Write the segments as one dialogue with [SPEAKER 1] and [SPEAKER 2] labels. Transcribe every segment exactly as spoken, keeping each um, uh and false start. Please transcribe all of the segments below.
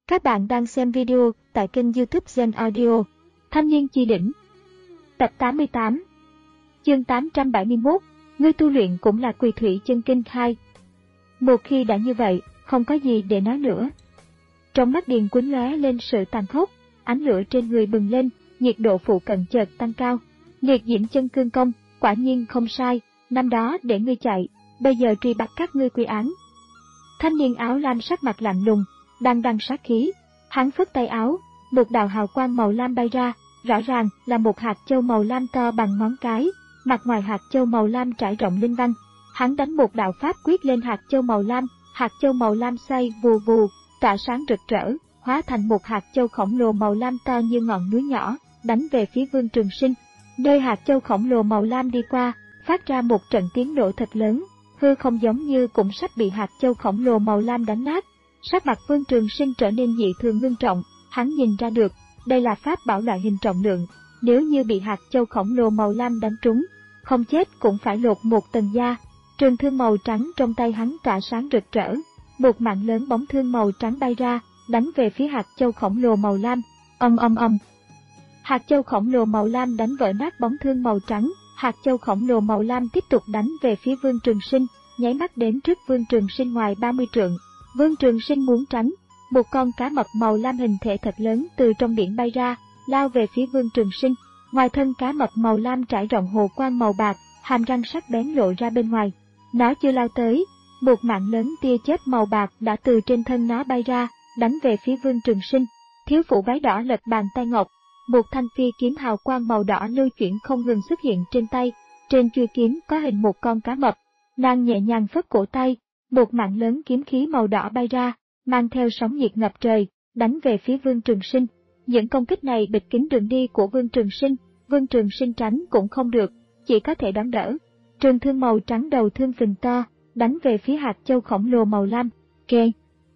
[SPEAKER 1] Các bạn đang xem video tại kênh YouTube Gen Audio. Thanh niên chi đỉnh. Tập tám mươi tám. Chương tám trăm bảy mươi mốt. Ngươi tu luyện cũng là Quỳ Thủy Chân Kinh hai. Một khi đã như vậy, không có gì để nói nữa. Trong mắt Điền Quýnh lóe lên sự tàn khốc, ánh lửa trên người bừng lên, nhiệt độ phụ cận chợt tăng cao. Liệt diễm chân cương công, quả nhiên không sai, năm đó để ngươi chạy, bây giờ truy bắt các ngươi quy án. Thanh niên áo lam sắc mặt lạnh lùng, đang đằng sát khí, hắn phất tay áo, một đạo hào quang màu lam bay ra, rõ ràng là một hạt châu màu lam to bằng ngón cái, mặt ngoài hạt châu màu lam trải rộng linh văn. Hắn đánh một đạo pháp quyết lên hạt châu màu lam, hạt châu màu lam xoay vù vù, tỏa sáng rực rỡ, hóa thành một hạt châu khổng lồ màu lam to như ngọn núi nhỏ, đánh về phía Vương Trường Sinh. Nơi hạt châu khổng lồ màu lam đi qua, phát ra một trận tiếng nổ thật lớn, hư không giống như cũng sắp bị hạt châu khổng lồ màu lam đánh nát. Sắc mặt Vương Trường Sinh trở nên dị thường ngưng trọng, hắn nhìn ra được, đây là pháp bảo loại hình trọng lượng, nếu như bị hạt châu khổng lồ màu lam đánh trúng, không chết cũng phải lột một tầng da. Trường thương màu trắng trong tay hắn tỏa sáng rực rỡ, một mạng lớn bóng thương màu trắng bay ra, đánh về phía hạt châu khổng lồ màu lam. Ầm ầm ầm. Hạt châu khổng lồ màu lam đánh vỡ nát bóng thương màu trắng, hạt châu khổng lồ màu lam tiếp tục đánh về phía Vương Trường Sinh, nháy mắt đến trước Vương Trường Sinh ngoài ba mươi trượng. Vương Trường Sinh muốn tránh, một con cá mập màu lam hình thể thật lớn từ trong biển bay ra, lao về phía Vương Trường Sinh. Ngoài thân cá mập màu lam trải rộng hồ quang màu bạc, hàm răng sắc bén lộ ra bên ngoài. Nó chưa lao tới, một mạng lớn tia chớp màu bạc đã từ trên thân nó bay ra, đánh về phía Vương Trường Sinh. Thiếu phụ váy đỏ lật bàn tay ngọc, một thanh phi kiếm hào quang màu đỏ lưu chuyển không ngừng xuất hiện trên tay, trên chuôi kiếm có hình một con cá mập. Nàng nhẹ nhàng phất cổ tay, một mạng lớn kiếm khí màu đỏ bay ra, mang theo sóng nhiệt ngập trời, đánh về phía Vương Trường Sinh. Những công kích này bịt kín đường đi của Vương Trường Sinh, Vương Trường Sinh tránh cũng không được, chỉ có thể đón đỡ. Trường thương màu trắng đầu thương phình to, đánh về phía hạt châu khổng lồ màu lam. Keng!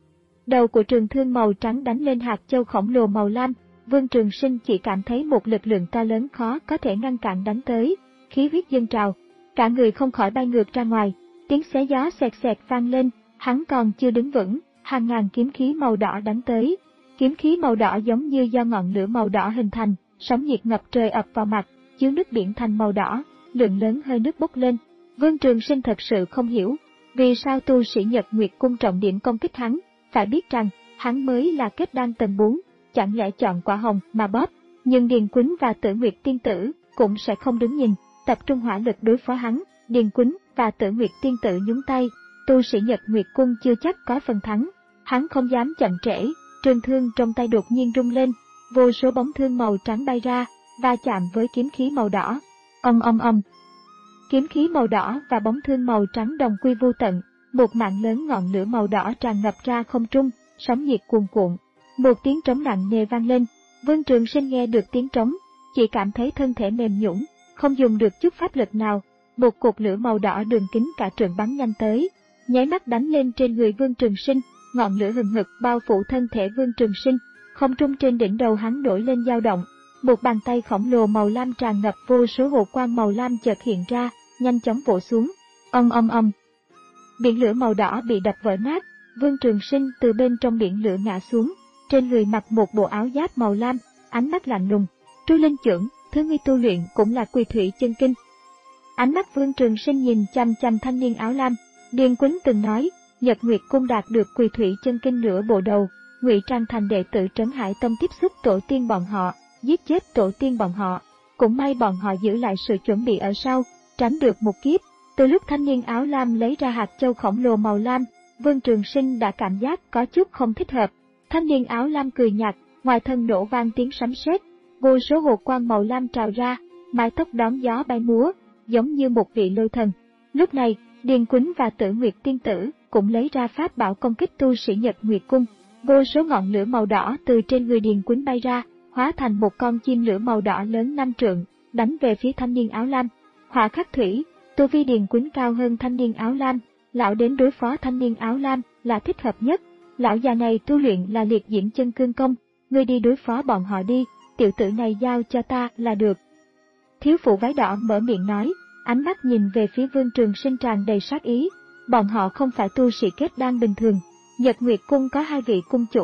[SPEAKER 1] Đầu của trường thương màu trắng đánh lên hạt châu khổng lồ màu lam, Vương Trường Sinh chỉ cảm thấy một lực lượng to lớn khó có thể ngăn cản đánh tới, khí huyết dâng trào, cả người không khỏi bay ngược ra ngoài, tiếng xé gió xẹt xẹt vang lên, hắn còn chưa đứng vững, hàng ngàn kiếm khí màu đỏ đánh tới. Kiếm khí màu đỏ giống như do ngọn lửa màu đỏ hình thành, sóng nhiệt ngập trời ập vào mặt, chiếu nước biển thành màu đỏ, lượng lớn hơi nước bốc lên. Vương Trường Sinh thật sự không hiểu, vì sao tu sĩ Nhật Nguyệt Cung trọng điểm công kích hắn, phải biết rằng, hắn mới là kết đan tầng bốn, chẳng lẽ chọn quả hồng mà bóp, nhưng Điền Quýnh và Tử Nguyệt Tiên Tử cũng sẽ không đứng nhìn, tập trung hỏa lực đối phó hắn. Điền Quýnh và Tử Nguyệt Tiên Tử nhúng tay, tu sĩ Nhật Nguyệt Cung chưa chắc có phần thắng, hắn không dám chậm trễ, trường thương trong tay đột nhiên rung lên, vô số bóng thương màu trắng bay ra, va chạm với kiếm khí màu đỏ. Ầm ầm ầm. Kiếm khí màu đỏ và bóng thương màu trắng đồng quy vô tận, một mạng lớn ngọn lửa màu đỏ tràn ngập ra không trung, sóng nhiệt cuồn cuộn. Một tiếng trống nặng nề vang lên, Vương Trường Sinh nghe được tiếng trống, chỉ cảm thấy thân thể mềm nhũn, không dùng được chút pháp lực nào. Một cột lửa màu đỏ đường kính cả trượng bắn nhanh tới, nháy mắt đánh lên trên người Vương Trường Sinh, ngọn lửa hừng hực bao phủ thân thể Vương Trường Sinh, không trung trên đỉnh đầu hắn nổi lên dao động, một bàn tay khổng lồ màu lam tràn ngập vô số hồ quang màu lam chợt hiện ra, nhanh chóng vỗ xuống. Ầm ầm ầm. Biển lửa màu đỏ bị đập vỡ nát, Vương Trường Sinh từ bên trong biển lửa ngã xuống, trên người mặc một bộ áo giáp màu lam, ánh mắt lạnh lùng. Trôi lên chưởng, thứ ngươi tu luyện cũng là Quỳ Thủy Chân Kinh. Ánh mắt Vương Trường Sinh nhìn chằm chằm thanh niên áo lam. Điền Quýnh từng nói, Nhật Nguyệt Cung đạt được Quỳ Thủy Chân Kinh nửa bộ đầu, ngụy trang thành đệ tử Trấn Hải Tông tiếp xúc tổ tiên bọn họ, giết chết tổ tiên bọn họ. Cũng may bọn họ giữ lại sự chuẩn bị ở sau, tránh được một kiếp. Từ lúc thanh niên áo lam lấy ra hạt châu khổng lồ màu lam, Vương Trường Sinh đã cảm giác có chút không thích hợp. Thanh niên áo lam cười nhạt, ngoài thân nổ vang tiếng sấm sét, vô số hồ quang màu lam trào ra, mái tóc đón gió bay múa, giống như một vị lôi thần. Lúc này, Điền Quýnh và Tử Nguyệt Tiên Tử cũng lấy ra pháp bảo công kích tu sĩ Nhật Nguyệt Cung. Vô số ngọn lửa màu đỏ từ trên người Điền Quýnh bay ra, hóa thành một con chim lửa màu đỏ lớn năm trượng, đánh về phía thanh niên áo lam. Hỏa khắc thủy, tu vi Điền Quýnh cao hơn thanh niên áo lam, lão đến đối phó thanh niên áo lam là thích hợp nhất. Lão già này tu luyện là liệt diễm chân cương công, ngươi đi đối phó bọn họ đi, tiểu tử này giao cho ta là được. Thiếu phụ váy đỏ mở miệng nói, ánh mắt nhìn về phía Vương Trường Sinh tràn đầy sát ý. Bọn họ không phải tu sĩ kết đan bình thường. Nhật Nguyệt Cung có hai vị cung chủ,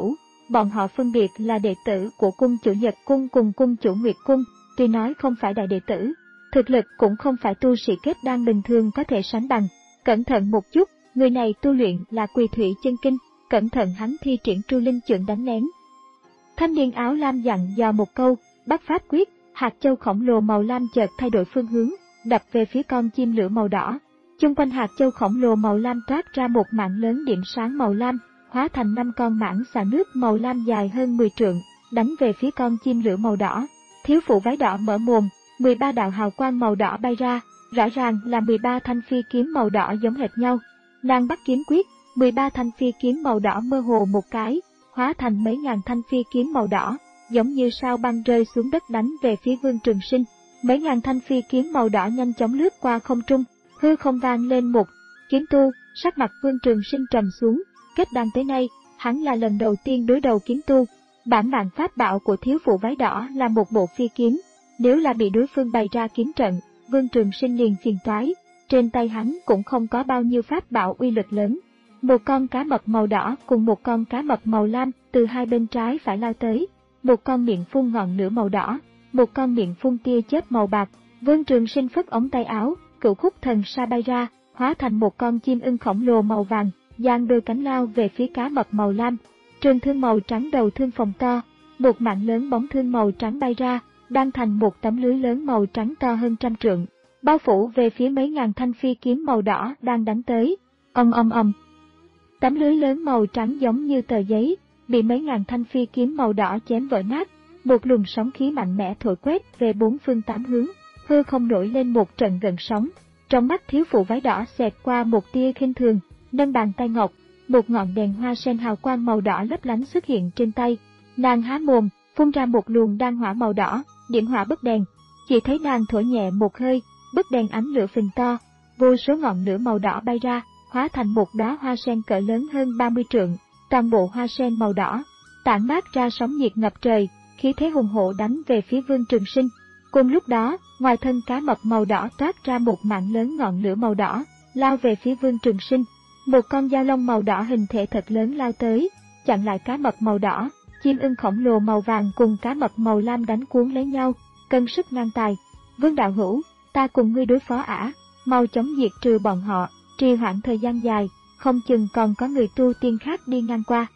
[SPEAKER 1] bọn họ phân biệt là đệ tử của cung chủ Nhật Cung cùng cung chủ Nguyệt Cung, tuy nói không phải đại đệ tử, thực lực cũng không phải tu sĩ kết đan bình thường có thể sánh bằng. Cẩn thận một chút, người này tu luyện là Quỳ Thủy Chân Kinh, cẩn thận hắn thi triển Tru Linh Chưởng đánh lén. Thanh niên áo lam dặn dò một câu, bắt pháp quyết, hạt châu khổng lồ màu lam chợt thay đổi phương hướng, đập về phía con chim lửa màu đỏ. Chung quanh hạt châu khổng lồ màu lam toát ra một mảng lớn điểm sáng màu lam, hóa thành năm con mãng xà nước màu lam dài hơn mười trượng, đánh về phía con chim lửa màu đỏ. Thiếu phụ váy đỏ mở mồm, mười ba đạo hào quang màu đỏ bay ra, rõ ràng là mười ba thanh phi kiếm màu đỏ giống hệt nhau. Nàng bắt kiếm quyết, mười ba thanh phi kiếm màu đỏ mơ hồ một cái, hóa thành mấy ngàn thanh phi kiếm màu đỏ, giống như sao băng rơi xuống đất đánh về phía Vương Trường Sinh. Mấy ngàn thanh phi kiếm màu đỏ nhanh chóng lướt qua không trung, hư không vang lên một kiếm tu, sắc mặt Vương Trường Sinh trầm xuống. Kết đan tới nay, hắn là lần đầu tiên đối đầu kiếm tu. Bản mạng pháp bảo của thiếu phụ váy đỏ là một bộ phi kiếm, nếu là bị đối phương bày ra kiếm trận, Vương Trường Sinh liền phiền toái. Trên tay hắn cũng không có bao nhiêu pháp bảo uy lực lớn. Một con cá mập màu đỏ cùng một con cá mập màu lam từ hai bên trái phải lao tới, một con miệng phun ngọn lửa màu đỏ, một con miệng phun tia chớp màu bạc. Vương Trường Sinh phất ống tay áo, cửu khúc thần sa bay ra, hóa thành một con chim ưng khổng lồ màu vàng, giang đôi cánh lao về phía cá mập màu lam. Trường thương màu trắng đầu thương phòng to, một mạng lớn bóng thương màu trắng bay ra, đang thành một tấm lưới lớn màu trắng to hơn trăm trượng, bao phủ về phía mấy ngàn thanh phi kiếm màu đỏ đang đánh tới. Ầm ầm ầm. Tấm lưới lớn màu trắng giống như tờ giấy, bị mấy ngàn thanh phi kiếm màu đỏ chém vỡ nát. Một luồng sóng khí mạnh mẽ thổi quét về bốn phương tám hướng, hư không nổi lên một trận gợn sóng. Trong mắt thiếu phụ váy đỏ xẹt qua một tia khinh thường, nâng bàn tay ngọc, một ngọn đèn hoa sen hào quang màu đỏ lấp lánh xuất hiện trên tay. Nàng há mồm, phun ra một luồng đan hỏa màu đỏ, điểm hỏa bức đèn. Chỉ thấy nàng thổi nhẹ một hơi, bức đèn ánh lửa phình to, vô số ngọn lửa màu đỏ bay ra, hóa thành một đóa hoa sen cỡ lớn hơn ba mươi trượng. Toàn bộ hoa sen màu đỏ tản mát ra sóng nhiệt ngập trời, khí thế hùng hổ đánh về phía Vương Trường Sinh. Cùng lúc đó, ngoài thân cá mập màu đỏ toát ra một mảng lớn ngọn lửa màu đỏ, lao về phía Vương Trường Sinh. Một con dao long màu đỏ hình thể thật lớn lao tới, chặn lại cá mập màu đỏ. Chim ưng khổng lồ màu vàng cùng cá mập màu lam đánh cuốn lấy nhau, cân sức ngang tài. Vương đạo hữu, ta cùng ngươi đối phó ả, mau chóng diệt trừ bọn họ, trì hoãn thời gian dài, không chừng còn có người tu tiên khác đi ngang qua.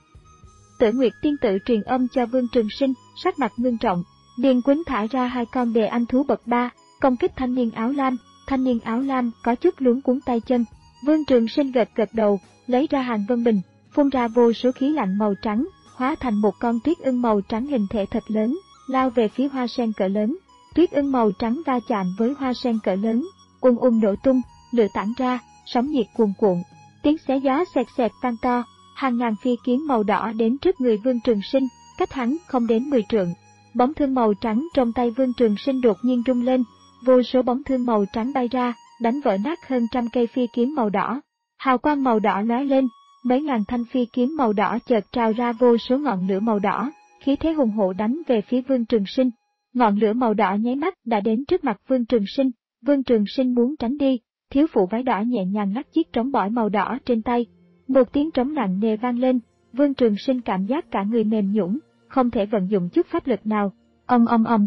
[SPEAKER 1] Tử Nguyệt tiên tử truyền âm cho Vương Trường Sinh, sắc mặt ngưng trọng. Điền Quýnh thả ra hai con đề anh thú bậc ba, công kích thanh niên áo lam. Thanh niên áo lam có chút luống cuống tay chân. Vương Trường Sinh gật gật đầu, lấy ra Hàn Vân Bình, phun ra vô số khí lạnh màu trắng, hóa thành một con tuyết ưng màu trắng hình thể thật lớn, lao về phía hoa sen cỡ lớn. Tuyết ưng màu trắng va chạm với hoa sen cỡ lớn, ung ung nổ tung, lửa tản ra, sóng nhiệt cuồn cuộn, tiếng xé gió xẹt xẹt vang to. Hàng ngàn phi kiếm màu đỏ đến trước người Vương Trường Sinh, cách hắn không đến mười trượng. Bóng thương màu trắng trong tay Vương Trường Sinh đột nhiên rung lên, vô số bóng thương màu trắng bay ra, đánh vỡ nát hơn trăm cây phi kiếm màu đỏ. Hào quang màu đỏ lóe lên, mấy ngàn thanh phi kiếm màu đỏ chợt trào ra vô số ngọn lửa màu đỏ, khí thế hùng hổ đánh về phía Vương Trường Sinh. Ngọn lửa màu đỏ nháy mắt đã đến trước mặt Vương Trường Sinh. Vương Trường Sinh muốn tránh đi, thiếu phụ váy đỏ nhẹ nhàng ngắt chiếc trống bỏi màu đỏ trên tay. Một tiếng trống nặng nề vang lên, Vương Trường Sinh cảm giác cả người mềm nhũn, không thể vận dụng chút pháp lực nào. Ầm ầm ầm.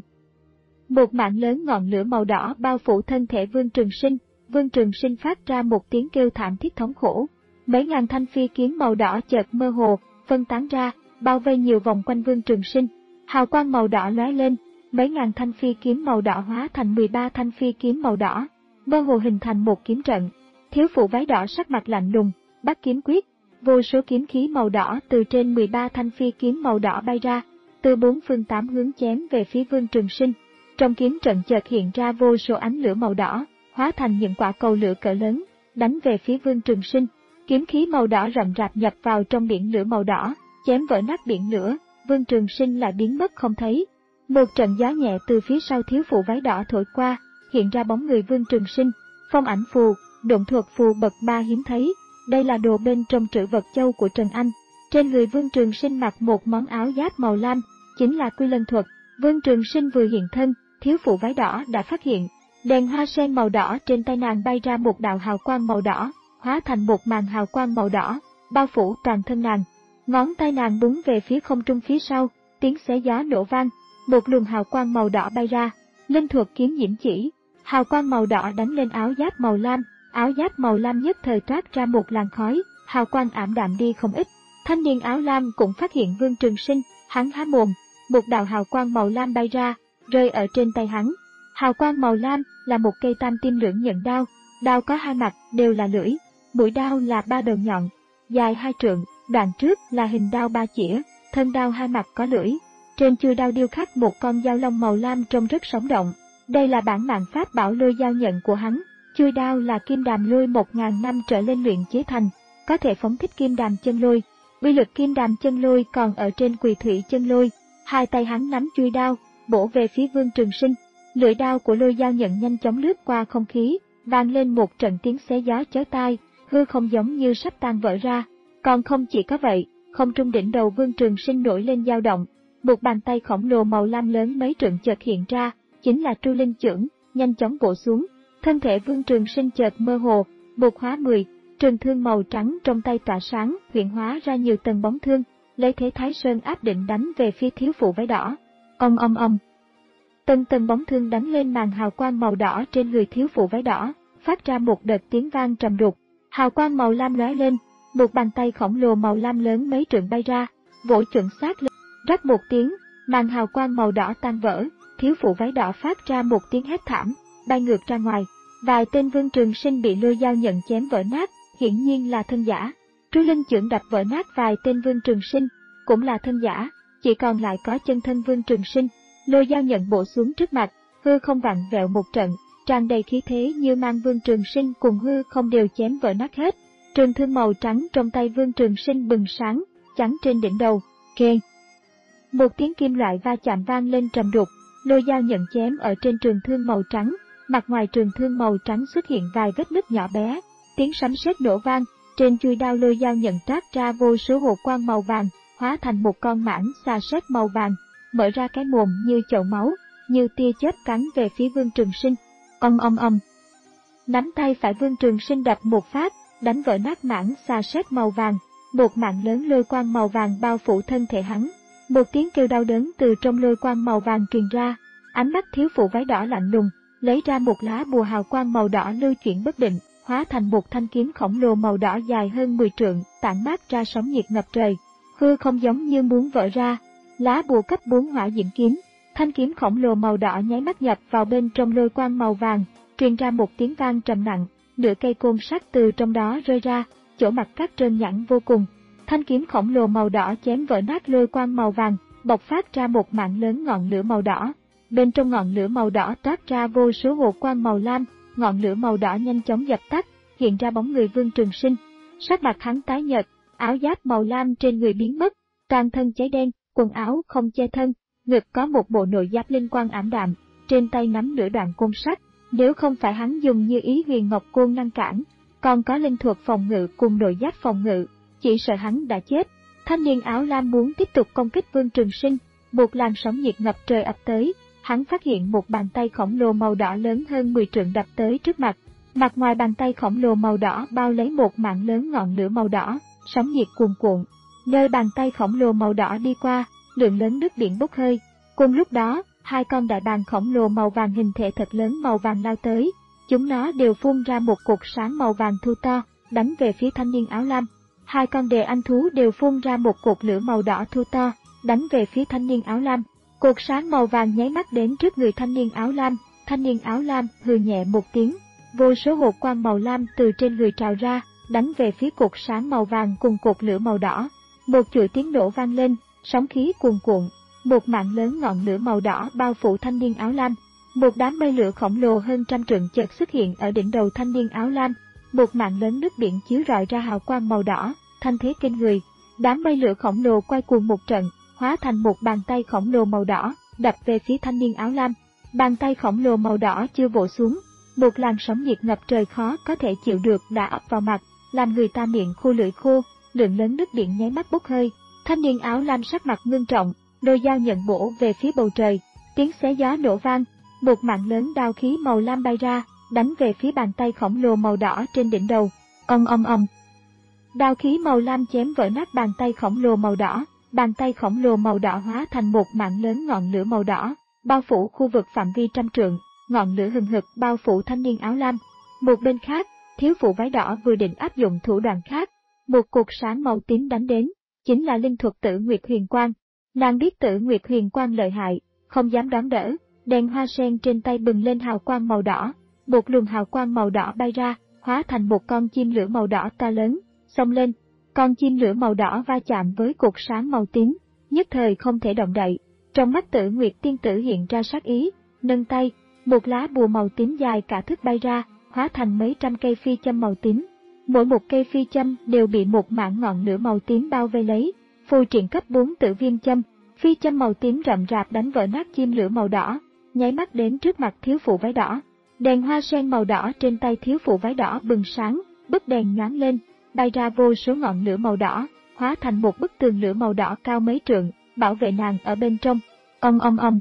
[SPEAKER 1] Một mảng lớn ngọn lửa màu đỏ bao phủ thân thể Vương Trường Sinh, Vương Trường Sinh phát ra một tiếng kêu thảm thiết thống khổ. Mấy ngàn thanh phi kiếm màu đỏ chợt mơ hồ, phân tán ra, bao vây nhiều vòng quanh Vương Trường Sinh. Hào quang màu đỏ lóe lên, mấy ngàn thanh phi kiếm màu đỏ hóa thành mười ba thanh phi kiếm màu đỏ, mơ hồ hình thành một kiếm trận. Thiếu phụ váy đỏ sắc mặt lạnh lùng, bắt kiếm quyết, vô số kiếm khí màu đỏ từ trên mười ba thanh phi kiếm màu đỏ bay ra, từ bốn phương tám hướng chém về phía Vương Trường Sinh. Trong kiếm trận chợt hiện ra vô số ánh lửa màu đỏ, hóa thành những quả cầu lửa cỡ lớn, đánh về phía Vương Trường Sinh. Kiếm khí màu đỏ rậm rạp nhập vào trong biển lửa màu đỏ, chém vỡ nát biển lửa, Vương Trường Sinh lại biến mất không thấy. Một trận gió nhẹ từ phía sau thiếu phụ váy đỏ thổi qua, hiện ra bóng người Vương Trường Sinh. Phong ảnh phù, độn thuật phù bậc ba hiếm thấy, đây là đồ bên trong trữ vật châu của Trần Anh. Trên người Vương Trường Sinh mặc một món áo giáp màu lam, chính là Quy Lân thuật. Vương Trường Sinh vừa hiện thân, thiếu phụ váy đỏ đã phát hiện. Đèn hoa sen màu đỏ trên tay nàng bay ra một đạo hào quang màu đỏ, hóa thành một màn hào quang màu đỏ, bao phủ toàn thân nàng. Ngón tay nàng búng về phía không trung phía sau, tiếng xé gió nổ vang, một luồng hào quang màu đỏ bay ra. Linh thuật kiếm diễm chỉ, hào quang màu đỏ đánh lên áo giáp màu lam, áo giáp màu lam nhất thời toát ra một làn khói, hào quang ảm đạm đi không ít. Thanh niên áo lam cũng phát hiện Vương Trường Sinh, hắn há mồm, một đạo hào quang màu lam bay ra, rơi ở trên tay hắn. Hào quang màu lam là một cây tam tim lưỡng nhận đao, đao có hai mặt đều là lưỡi, mũi đao là ba đầu nhọn, dài hai trượng, đoạn trước là hình đao ba chĩa, thân đao hai mặt có lưỡi. Trên chuôi đao điêu khắc một con dao long màu lam trông rất sống động. Đây là bản mạng pháp bảo lôi dao nhận của hắn. Chuôi đao là kim đàm lôi một ngàn năm trở lên luyện chế thành, có thể phóng thích kim đàm chân lôi. Uy lực kim đàm chân lôi còn ở trên quỳ thủy chân lôi. Hai tay hắn nắm chuôi đao, bổ về phía Vương Trường Sinh. Lưỡi đao của lôi dao nhận nhanh chóng lướt qua không khí, vang lên một trận tiếng xé gió chói tai, hư không giống như sắp tan vỡ ra. Còn không chỉ có vậy, không trung đỉnh đầu Vương Trường Sinh nổi lên dao động. Một bàn tay khổng lồ màu lam lớn mấy trượng chợt hiện ra, chính là Tru Linh Chưởng, nhanh chóng vỗ xuống. Thân thể Vương Trường Sinh chợt mơ hồ, bột hóa mười, trường thương màu trắng trong tay tỏa sáng, hiện hóa ra nhiều tầng bóng thương, lấy thế Thái Sơn áp định đánh về phía thiếu phụ váy đỏ. Ong ong ong. Tầng tầng bóng thương đánh lên màn hào quang màu đỏ trên người thiếu phụ váy đỏ, phát ra một đợt tiếng vang trầm đục. Hào quang màu lam lóe lên, một bàn tay khổng lồ màu lam lớn mấy trượng bay ra, vỗ chuẩn xác lên. Rắc một tiếng, màn hào quang màu đỏ tan vỡ, thiếu phụ váy đỏ phát ra một tiếng hét thảm, bay ngược ra ngoài. Vài tên Vương Trường Sinh bị lôi dao nhận chém vỡ nát, hiển nhiên là thân giả. Tru Linh Chưởng đập vỡ nát vài tên Vương Trường Sinh, cũng là thân giả, chỉ còn lại có chân thân Vương Trường Sinh. Lôi dao nhận bổ xuống trước mặt, hư không vặn vẹo một trận, tràn đầy khí thế như mang Vương Trường Sinh cùng hư không đều chém vỡ nát hết. Trường thương màu trắng trong tay Vương Trường Sinh bừng sáng, chắn trên đỉnh đầu. Keng. Một tiếng kim loại va chạm vang lên trầm đục, lôi dao nhận chém ở trên trường thương màu trắng, mặt ngoài trường thương màu trắng xuất hiện vài vết nứt nhỏ bé, tiếng sấm sét nổ vang, trên chuôi đao lôi dao nhận toát ra vô số hồ quang màu vàng, hóa thành một con mãng xà sét màu vàng, mở ra cái mồm như chậu máu, như tia chớp cắn về phía Vương Trường Sinh. Ong ong ong. Nắm tay phải Vương Trường Sinh đập một phát, đánh vỡ nát mãng xà sét màu vàng, một mạng lớn lôi quang màu vàng bao phủ thân thể hắn. Một tiếng kêu đau đớn từ trong lôi quang màu vàng truyền ra, ánh mắt thiếu phụ váy đỏ lạnh lùng, lấy ra một lá bùa hào quang màu đỏ lưu chuyển bất định, hóa thành một thanh kiếm khổng lồ màu đỏ dài hơn mười trượng, tản mát ra sóng nhiệt ngập trời. Hư không giống như muốn vỡ ra, lá bùa cấp bốn hỏa diễm kiếm, thanh kiếm khổng lồ màu đỏ nháy mắt nhập vào bên trong lôi quang màu vàng, truyền ra một tiếng vang trầm nặng, nửa cây côn sắt từ trong đó rơi ra, chỗ mặt cắt trơn nhẵn vô cùng. Thanh kiếm khổng lồ màu đỏ chém vỡ nát lôi quang màu vàng, bộc phát ra một mạng lớn ngọn lửa màu đỏ. Bên trong ngọn lửa màu đỏ toát ra vô số hồ quang màu lam, ngọn lửa màu đỏ nhanh chóng dập tắt, hiện ra bóng người Vương Trường Sinh. Sắc mặt hắn tái nhợt, áo giáp màu lam trên người biến mất, toàn thân cháy đen, quần áo không che thân, ngực có một bộ nội giáp linh quang ảm đạm, trên tay nắm nửa đoạn côn sắt. Nếu không phải hắn dùng như ý huyền ngọc côn ngăn cản, còn có linh thuật phòng ngự cùng nội giáp phòng ngự, chỉ sợ hắn đã chết. Thanh niên áo lam muốn tiếp tục công kích Vương Trường Sinh, một làn sóng nhiệt ngập trời ập tới, hắn phát hiện một bàn tay khổng lồ màu đỏ lớn hơn mười trượng đập tới trước mặt. Mặt ngoài bàn tay khổng lồ màu đỏ bao lấy một mạng lớn ngọn lửa màu đỏ, sóng nhiệt cuồn cuộn. Nơi bàn tay khổng lồ màu đỏ đi qua, lượng lớn nước biển bốc hơi. Cùng lúc đó, hai con đại bàng khổng lồ màu vàng hình thể thật lớn màu vàng lao tới, chúng nó đều phun ra một cột sáng màu vàng thu to, đánh về phía thanh niên áo lam. Hai con đề anh thú đều phun ra một cột lửa màu đỏ thu to, đánh về phía thanh niên áo lam. Cột sáng màu vàng nháy mắt đến trước người thanh niên áo lam, thanh niên áo lam hừ nhẹ một tiếng, vô số hột quang màu lam từ trên người trào ra, đánh về phía cột sáng màu vàng cùng cột lửa màu đỏ. Một chuỗi tiếng nổ vang lên, sóng khí cuồn cuộn, một mạng lớn ngọn lửa màu đỏ bao phủ thanh niên áo lam. Một đám mây lửa khổng lồ hơn trăm trượng chợt xuất hiện ở đỉnh đầu thanh niên áo lam, một mạng lớn nước biển chiếu rọi ra hào quang màu đỏ, thanh thế kinh người. Đám mây lửa khổng lồ quay cuồng một trận, hóa thành một bàn tay khổng lồ màu đỏ, đập về phía thanh niên áo lam. Bàn tay khổng lồ màu đỏ chưa vỗ xuống, một làn sóng nhiệt ngập trời khó có thể chịu được đã ập vào mặt, làm người ta miệng khô lưỡi khô, lượng lớn nước biển nháy mắt bốc hơi. Thanh niên áo lam sắc mặt ngưng trọng, lôi dao nhận bổ về phía bầu trời, tiếng xé gió nổ vang, một mạng lớn đao khí màu lam bay ra, đánh về phía bàn tay khổng lồ màu đỏ trên đỉnh đầu. Ong ong ong. Đao khí màu lam chém vỡ nát bàn tay khổng lồ màu đỏ, bàn tay khổng lồ màu đỏ hóa thành một mạng lớn ngọn lửa màu đỏ, bao phủ khu vực phạm vi trăm trượng, ngọn lửa hừng hực bao phủ thanh niên áo lam. Một bên khác, thiếu phụ váy đỏ vừa định áp dụng thủ đoạn khác, một cột sáng màu tím đánh đến, chính là linh thuật Tử Nguyệt Huyền Quang. Nàng biết Tử Nguyệt Huyền Quang lợi hại, không dám đón đỡ, đèn hoa sen trên tay bừng lên hào quang màu đỏ, một luồng hào quang màu đỏ bay ra, hóa thành một con chim lửa màu đỏ to lớn, xông lên. Con chim lửa màu đỏ va chạm với cột sáng màu tím, nhất thời không thể động đậy. Trong mắt Tử Nguyệt tiên tử hiện ra sát ý, nâng tay, một lá bùa màu tím dài cả thước bay ra, hóa thành mấy trăm cây phi châm màu tím. Mỗi một cây phi châm đều bị một mảng ngọn lửa màu tím bao vây lấy. Phù triện cấp bốn Tử Viêm châm, phi châm màu tím rậm rạp đánh vỡ nát chim lửa màu đỏ, nháy mắt đến trước mặt thiếu phụ váy đỏ. Đèn hoa sen màu đỏ trên tay thiếu phụ váy đỏ bừng sáng, bức đèn nhoáng lên, bay ra vô số ngọn lửa màu đỏ, hóa thành một bức tường lửa màu đỏ cao mấy trượng, bảo vệ nàng ở bên trong. Ong ong ong.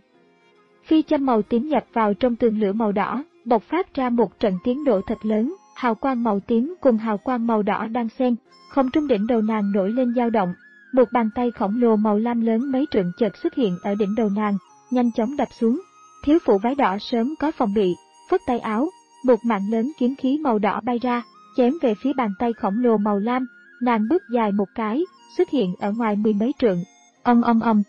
[SPEAKER 1] Phi châm màu tím nhập vào trong tường lửa màu đỏ, bộc phát ra một trận tiếng nổ thật lớn, hào quang màu tím cùng hào quang màu đỏ đang xen, không trung đỉnh đầu nàng nổi lên dao động. Một bàn tay khổng lồ màu lam lớn mấy trượng chợt xuất hiện ở đỉnh đầu nàng, nhanh chóng đập xuống. Thiếu phụ váy đỏ sớm có phòng bị, phất tay áo, một mạng lớn kiếm khí màu đỏ bay ra, chém về phía bàn tay khổng lồ màu lam. Nàng bước dài một cái, xuất hiện ở ngoài mười mấy trượng. Ong ong ong.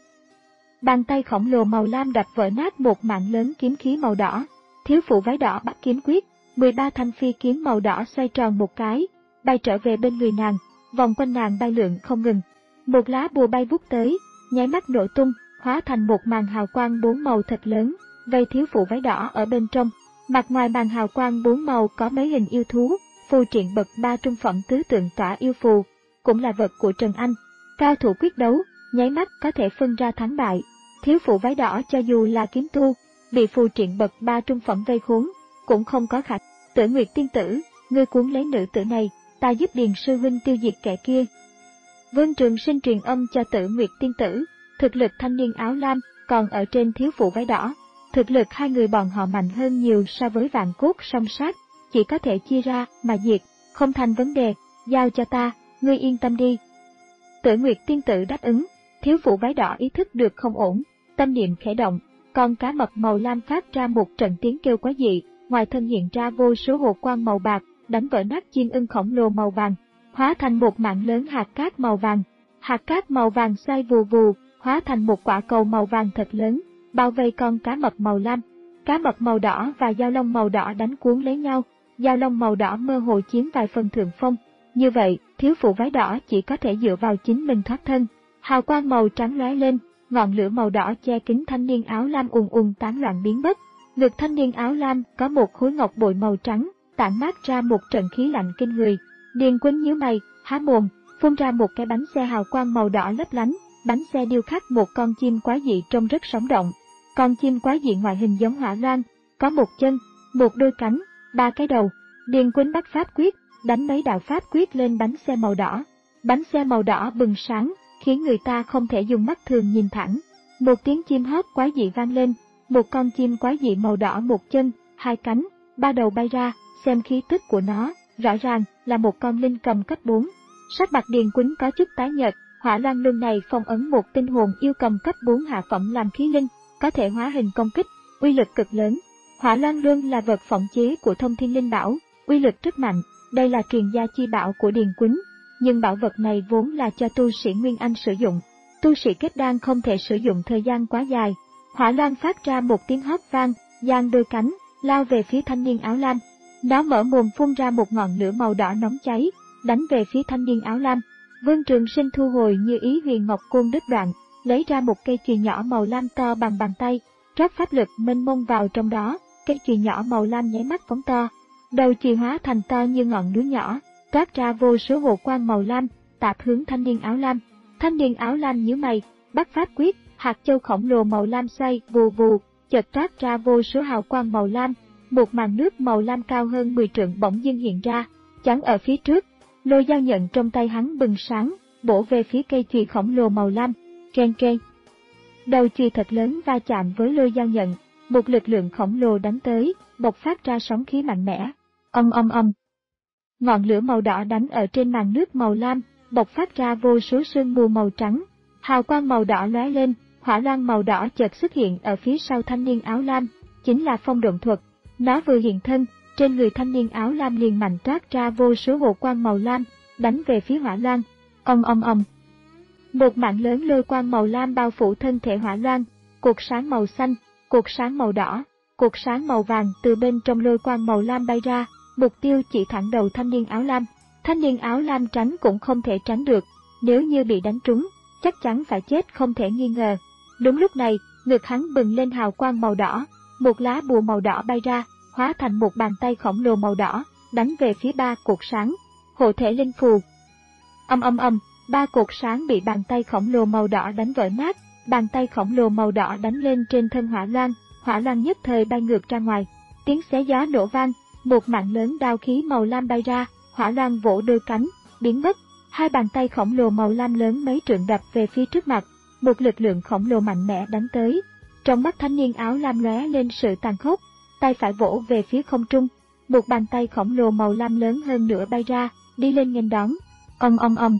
[SPEAKER 1] Bàn tay khổng lồ màu lam đập vỡ nát một mạng lớn kiếm khí màu đỏ. Thiếu phụ váy đỏ bắt kiếm quyết, mười ba thanh phi kiếm màu đỏ xoay tròn một cái, bay trở về bên người nàng, vòng quanh nàng bay lượn không ngừng. Một lá bùa bay vút tới, nháy mắt nổ tung, hóa thành một màn hào quang bốn màu thật lớn, vây thiếu phụ váy đỏ ở bên trong. Mặt ngoài màn hào quang bốn màu có mấy hình yêu thú, phù triện bậc ba trung phẩm tứ tượng tỏa yêu phù, cũng là vật của Trần Anh. Cao thủ quyết đấu, nháy mắt có thể phân ra thắng bại. Thiếu phụ váy đỏ cho dù là kiếm tu, bị phù triện bậc ba trung phẩm vây khốn, cũng không có khả. Tử Nguyệt tiên tử, ngươi cuốn lấy nữ tử này, ta giúp Điền sư huynh tiêu diệt kẻ kia. Vương Trường Sinh truyền âm cho Tử Nguyệt tiên tử, thực lực thanh niên áo lam còn ở trên thiếu phụ váy đỏ. Thực lực hai người bọn họ mạnh hơn nhiều so với Vạn Cốt song sát, chỉ có thể chia ra mà diệt, không thành vấn đề, giao cho ta, ngươi yên tâm đi. Tử Nguyệt tiên tử đáp ứng, thiếu phụ váy đỏ ý thức được không ổn, tâm niệm khẽ động, con cá mập màu lam phát ra một trận tiếng kêu quái dị, ngoài thân hiện ra vô số hồ quang màu bạc, đánh vỡ nát chim ưng khổng lồ màu vàng, hóa thành một mạng lớn hạt cát màu vàng. Hạt cát màu vàng xoay vù vù, hóa thành một quả cầu màu vàng thật lớn, bao vây con cá mập màu lam. Cá mập màu đỏ và dao long màu đỏ đánh cuốn lấy nhau, dao long màu đỏ mơ hồ chiếm vài phần thượng phong. Như vậy, thiếu phụ váy đỏ chỉ có thể dựa vào chính mình thoát thân. Hào quang màu trắng lóe lên, ngọn lửa màu đỏ che kín thanh niên áo lam ùn ùn tán loạn biến mất. Ngực thanh niên áo lam có một khối ngọc bội màu trắng, tản mát ra một trận khí lạnh kinh người. Điền Quýnh nhíu mày, há mồm, phun ra một cái bánh xe hào quang màu đỏ lấp lánh. Bánh xe điêu khắc một con chim quái dị trông rất sống động. Con chim quái dị ngoại hình giống hỏa loan, có một chân, một đôi cánh, ba cái đầu. Điền Quýnh bắt pháp quyết, đánh mấy đạo pháp quyết lên bánh xe màu đỏ. Bánh xe màu đỏ bừng sáng, khiến người ta không thể dùng mắt thường nhìn thẳng. Một tiếng chim hót quái dị vang lên, một con chim quái dị màu đỏ một chân, hai cánh, ba đầu bay ra, xem khí tức của nó, rõ ràng là một con linh cầm cấp bốn. Sắc mặt Điền Quýnh có chút tái nhợt. Hỏa Loan Luân này phong ấn một tinh hồn yêu cầm cấp bốn hạ phẩm làm khí linh, có thể hóa hình công kích, uy lực cực lớn. Hỏa Loan Luân là vật phỏng chế của Thông Thiên Linh Bảo, uy lực rất mạnh, đây là truyền gia chi bảo của Điền Quýnh, nhưng bảo vật này vốn là cho tu sĩ Nguyên Anh sử dụng. Tu sĩ kết đan không thể sử dụng thời gian quá dài. Hỏa Loan phát ra một tiếng hót vang, giang đôi cánh, lao về phía thanh niên áo lam. Nó mở mồm phun ra một ngọn lửa màu đỏ nóng cháy, đánh về phía thanh niên áo lam. Vương Trường Sinh thu hồi Như Ý Huyền Ngọc Côn đứt đoạn, lấy ra một cây chùy nhỏ màu lam to bằng bàn tay, rót pháp lực mênh mông vào trong đó, cây chùy nhỏ màu lam nháy mắt phóng to. Đầu chùy hóa thành to như ngọn núi nhỏ, toát ra vô số hồ quang màu lam, tạp hướng thanh niên áo lam. Thanh niên áo lam nhíu mày, bắt pháp quyết, hạt châu khổng lồ màu lam xoay vù vù, chợt toát ra vô số hào quang màu lam, một màn nước màu lam cao hơn mười trượng bỗng dưng hiện ra, chắn ở phía trước. Lôi dao nhận trong tay hắn bừng sáng, bổ về phía cây chùy khổng lồ màu lam. Keng keng. Đầu chùy thật lớn va chạm với lôi dao nhận, một lực lượng khổng lồ đánh tới, bộc phát ra sóng khí mạnh mẽ. Ong ong ong. ngọn lửa màu đỏ đánh ở trên màn nước màu lam, bộc phát ra vô số sương mù màu trắng. Hào quang màu đỏ lóe lên, hỏa loan màu đỏ chợt xuất hiện ở phía sau thanh niên áo lam, chính là phong độn thuật. Nó vừa hiện thân, trên người thanh niên áo lam liền mạnh toát ra vô số hộ quang màu lam, đánh về phía hỏa loan. Ong ong ong. Một mạng lớn lôi quang màu lam bao phủ thân thể hỏa loan, cột sáng màu xanh, cột sáng màu đỏ, cột sáng màu vàng từ bên trong lôi quang màu lam bay ra, mục tiêu chỉ thẳng đầu thanh niên áo lam. Thanh niên áo lam tránh cũng không thể tránh được, nếu như bị đánh trúng, chắc chắn phải chết không thể nghi ngờ. Đúng lúc này, ngực hắn bừng lên hào quang màu đỏ, một lá bùa màu đỏ bay ra, hóa thành một bàn tay khổng lồ màu đỏ, đánh về phía ba cột sáng. Hộ thể linh phù. Âm âm âm, ba cột sáng bị bàn tay khổng lồ màu đỏ đánh vỡ nát, bàn tay khổng lồ màu đỏ đánh lên trên thân hỏa loan, hỏa loan nhất thời bay ngược ra ngoài. Tiếng xé gió nổ vang, một mạng lớn đao khí màu lam bay ra, hỏa loan vỗ đôi cánh, biến mất. Hai bàn tay khổng lồ màu lam lớn mấy trượng đập về phía trước mặt, một lực lượng khổng lồ mạnh mẽ đánh tới. Trong mắt thanh niên áo lam lóe lên sự tàn khốc, tay phải vỗ về phía không trung, một bàn tay khổng lồ màu lam lớn hơn nữa bay ra, đi lên nghênh đón. Ong ong ong.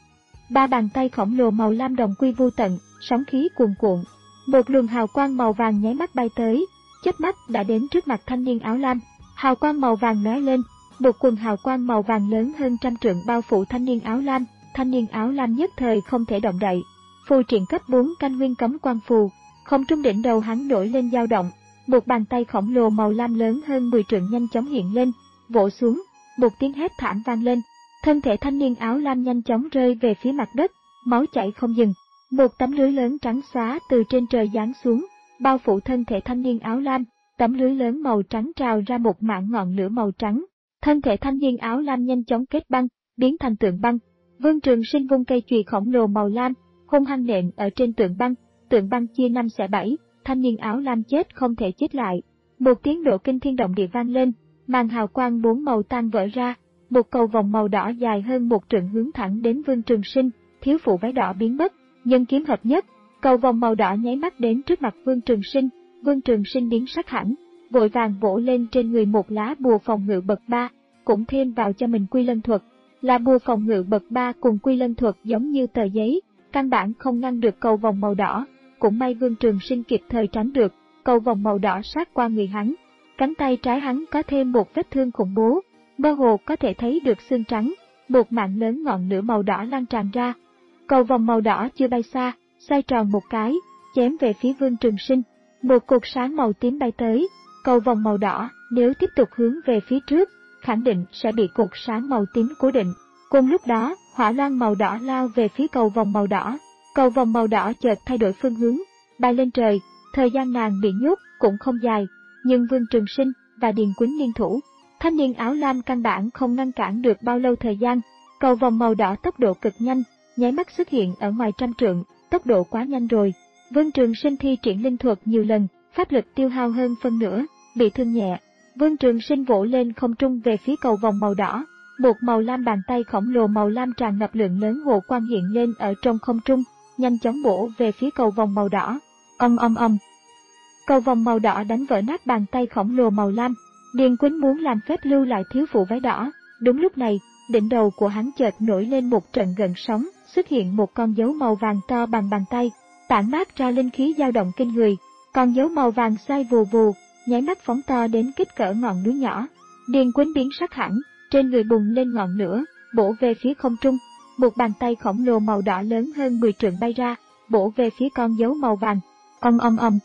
[SPEAKER 1] Ba bàn tay khổng lồ màu lam đồng quy vô tận, sóng khí cuồn cuộn. Một luồng hào quang màu vàng nháy mắt bay tới, chớp mắt đã đến trước mặt thanh niên áo lam. Hào quang màu vàng lóe lên, một quần hào quang màu vàng lớn hơn trăm trượng bao phủ thanh niên áo lam. Thanh niên áo lam nhất thời không thể động đậy. Phù triện cấp bốn canh nguyên cấm quang phù, không trung đỉnh đầu hắn nổi lên dao động. Một bàn tay khổng lồ màu lam lớn hơn mười trượng nhanh chóng hiện lên, vỗ xuống, một tiếng hét thảm vang lên. Thân thể thanh niên áo lam nhanh chóng rơi về phía mặt đất, máu chảy không dừng. Một tấm lưới lớn trắng xóa từ trên trời giáng xuống, bao phủ thân thể thanh niên áo lam. Tấm lưới lớn màu trắng trào ra một mảng ngọn lửa màu trắng. Thân thể thanh niên áo lam nhanh chóng kết băng, biến thành tượng băng. Vương Trường Sinh vung cây chùy khổng lồ màu lam, hung hăng nện ở trên tượng băng, tượng băng chia năm xẻ bảy, thanh niên áo lam chết không thể chết lại. Một tiếng nổ kinh thiên động địa vang lên, màn hào quang bốn màu tan vỡ ra, một cầu vòng màu đỏ dài hơn một trượng hướng thẳng đến Vương Trường Sinh, thiếu phụ váy đỏ biến mất, nhân kiếm hợp nhất, cầu vòng màu đỏ nháy mắt đến trước mặt Vương Trường Sinh. Vương Trường Sinh biến sắc hẳn, vội vàng vỗ lên trên người một lá bùa phòng ngự bậc ba, cũng thêm vào cho mình quy lân thuật. Là bùa phòng ngự bậc ba cùng quy lân thuật giống như tờ giấy, căn bản không ngăn được cầu vòng màu đỏ. Cũng may Vương Trường Sinh kịp thời tránh được, cầu vòng màu đỏ sát qua người hắn. Cánh tay trái hắn có thêm một vết thương khủng bố, mơ hồ có thể thấy được xương trắng, một mảng lớn ngọn lửa màu đỏ lan tràn ra. Cầu vòng màu đỏ chưa bay xa, xoay tròn một cái, chém về phía Vương Trường Sinh. Một cột sáng màu tím bay tới, cầu vòng màu đỏ nếu tiếp tục hướng về phía trước, khẳng định sẽ bị cột sáng màu tím cố định. Cùng lúc đó, hỏa loan màu đỏ lao về phía cầu vòng màu đỏ. Cầu vòng màu đỏ chợt thay đổi phương hướng, bay lên trời. Thời gian nàng bị nhốt cũng không dài, nhưng Vương Trường Sinh và Điền Quýnh liên thủ, thanh niên áo lam căn bản không ngăn cản được bao lâu thời gian. Cầu vòng màu đỏ tốc độ cực nhanh, nháy mắt xuất hiện ở ngoài trăm trượng, tốc độ quá nhanh rồi. Vương Trường Sinh thi triển linh thuật nhiều lần, pháp lực tiêu hao hơn phân nửa, bị thương nhẹ. Vương Trường Sinh vỗ lên không trung về phía cầu vòng màu đỏ, một màu lam bàn tay khổng lồ màu lam tràn ngập lượng lớn hộ quang hiện lên ở trong không trung, nhanh chóng bổ về phía cầu vòng màu đỏ. Ong ong ong. Cầu vòng màu đỏ đánh vỡ nát bàn tay khổng lồ màu lam. Điền Quýnh muốn làm phép lưu lại thiếu phụ váy đỏ. Đúng lúc này, đỉnh đầu của hắn chợt nổi lên một trận gợn sóng, xuất hiện một con dấu màu vàng to bằng bàn tay, tản mát ra linh khí dao động kinh người. Con dấu màu vàng xoay vù vù, nháy mắt phóng to đến kích cỡ ngọn núi nhỏ. Điền Quýnh biến sắc hẳn, trên người bùng lên ngọn lửa, bổ về phía không trung. Một bàn tay khổng lồ màu đỏ lớn hơn mười trượng bay ra, bổ về phía con dấu màu vàng. Ong ong ong.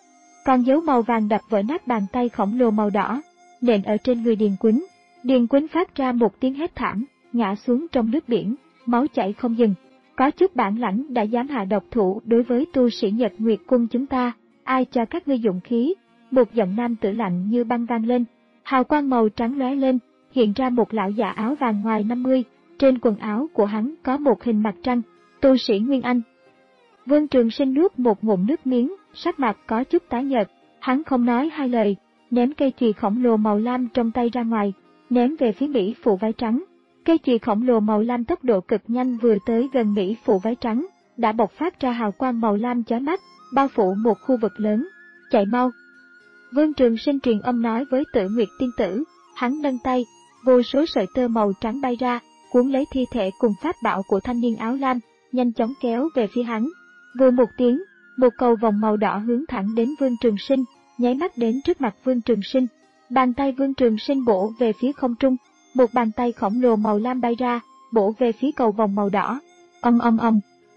[SPEAKER 1] Con dấu màu vàng đập vỡ nát bàn tay khổng lồ màu đỏ, nện ở trên người Điền Quýnh. Điền Quýnh phát ra một tiếng hét thảm, ngã xuống trong nước biển, máu chảy không dừng. Có chút bản lãnh đã dám hạ độc thủ đối với tu sĩ Nhật Nguyệt Cung chúng ta, ai cho các ngươi dụng khí? Một giọng nam tử lạnh như băng vang lên. Hào quang màu trắng lóe lên, hiện ra một lão già áo vàng ngoài năm mươi, trên quần áo của hắn có một hình mặt trăng, tu sĩ Nguyên Anh. Vương Trường Sinh nuốt một ngụm nước miếng, sắc mặt có chút tái nhợt, hắn không nói hai lời, ném cây chùy khổng lồ màu lam trong tay ra ngoài, ném về phía mỹ phụ váy trắng. Cây chùy khổng lồ màu lam tốc độ cực nhanh vừa tới gần mỹ phụ váy trắng, đã bộc phát ra hào quang màu lam chói mắt, bao phủ một khu vực lớn. Chạy mau! Vương Trường Sinh truyền âm nói với Tử Nguyệt tiên tử, hắn nâng tay, vô số sợi tơ màu trắng bay ra, cuốn lấy thi thể cùng pháp bảo của thanh niên áo lam, nhanh chóng kéo về phía hắn. Vừa một tiếng, một cầu vòng màu đỏ hướng thẳng đến Vương Trường Sinh, nháy mắt đến trước mặt Vương Trường Sinh. Bàn tay Vương Trường Sinh bổ về phía không trung, một bàn tay khổng lồ màu lam bay ra, bổ về phía cầu vòng màu đỏ. Ầm ầm ầm.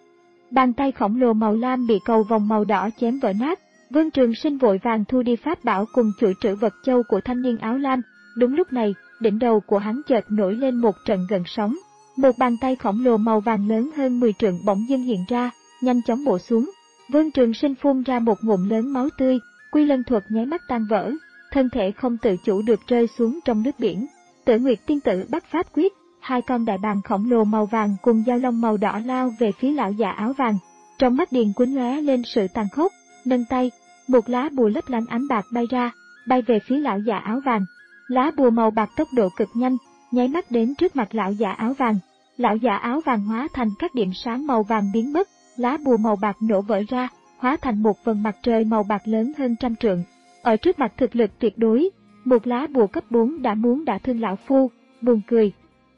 [SPEAKER 1] Bàn tay khổng lồ màu lam bị cầu vòng màu đỏ chém vỡ nát. Vương Trường Sinh vội vàng thu đi pháp bảo cùng chuỗi trữ vật châu của thanh niên áo lam. Đúng lúc này, đỉnh đầu của hắn chợt nổi lên một trận gợn sóng. Một bàn tay khổng lồ màu vàng lớn hơn mười trượng bỗng dưng hiện ra, nhanh chóng bổ xuống. Vương Trường Sinh phun ra một ngụm lớn máu tươi, Quy Lân thuật nháy mắt tan vỡ, thân thể không tự chủ được rơi xuống trong nước biển. Tử Nguyệt tiên tử bắt pháp quyết, hai con đại bàng khổng lồ màu vàng cùng dao long màu đỏ lao về phía lão già áo vàng. Trong mắt Điền Quýnh lóe lên sự tàn khốc, nâng tay, một lá bùa lấp lánh ánh bạc bay ra, bay về phía lão già áo vàng. Lá bùa màu bạc tốc độ cực nhanh, nháy mắt đến trước mặt lão già áo vàng. Lão già áo vàng hóa thành các điểm sáng màu vàng biến mất, lá bùa màu bạc nổ vỡ ra, hóa thành một vầng mặt trời màu bạc lớn hơn trăm trượng. Ở trước mặt thực lực tuyệt đối, một lá bùa cấp bốn đã muốn đả thương lão phu, buồn cười.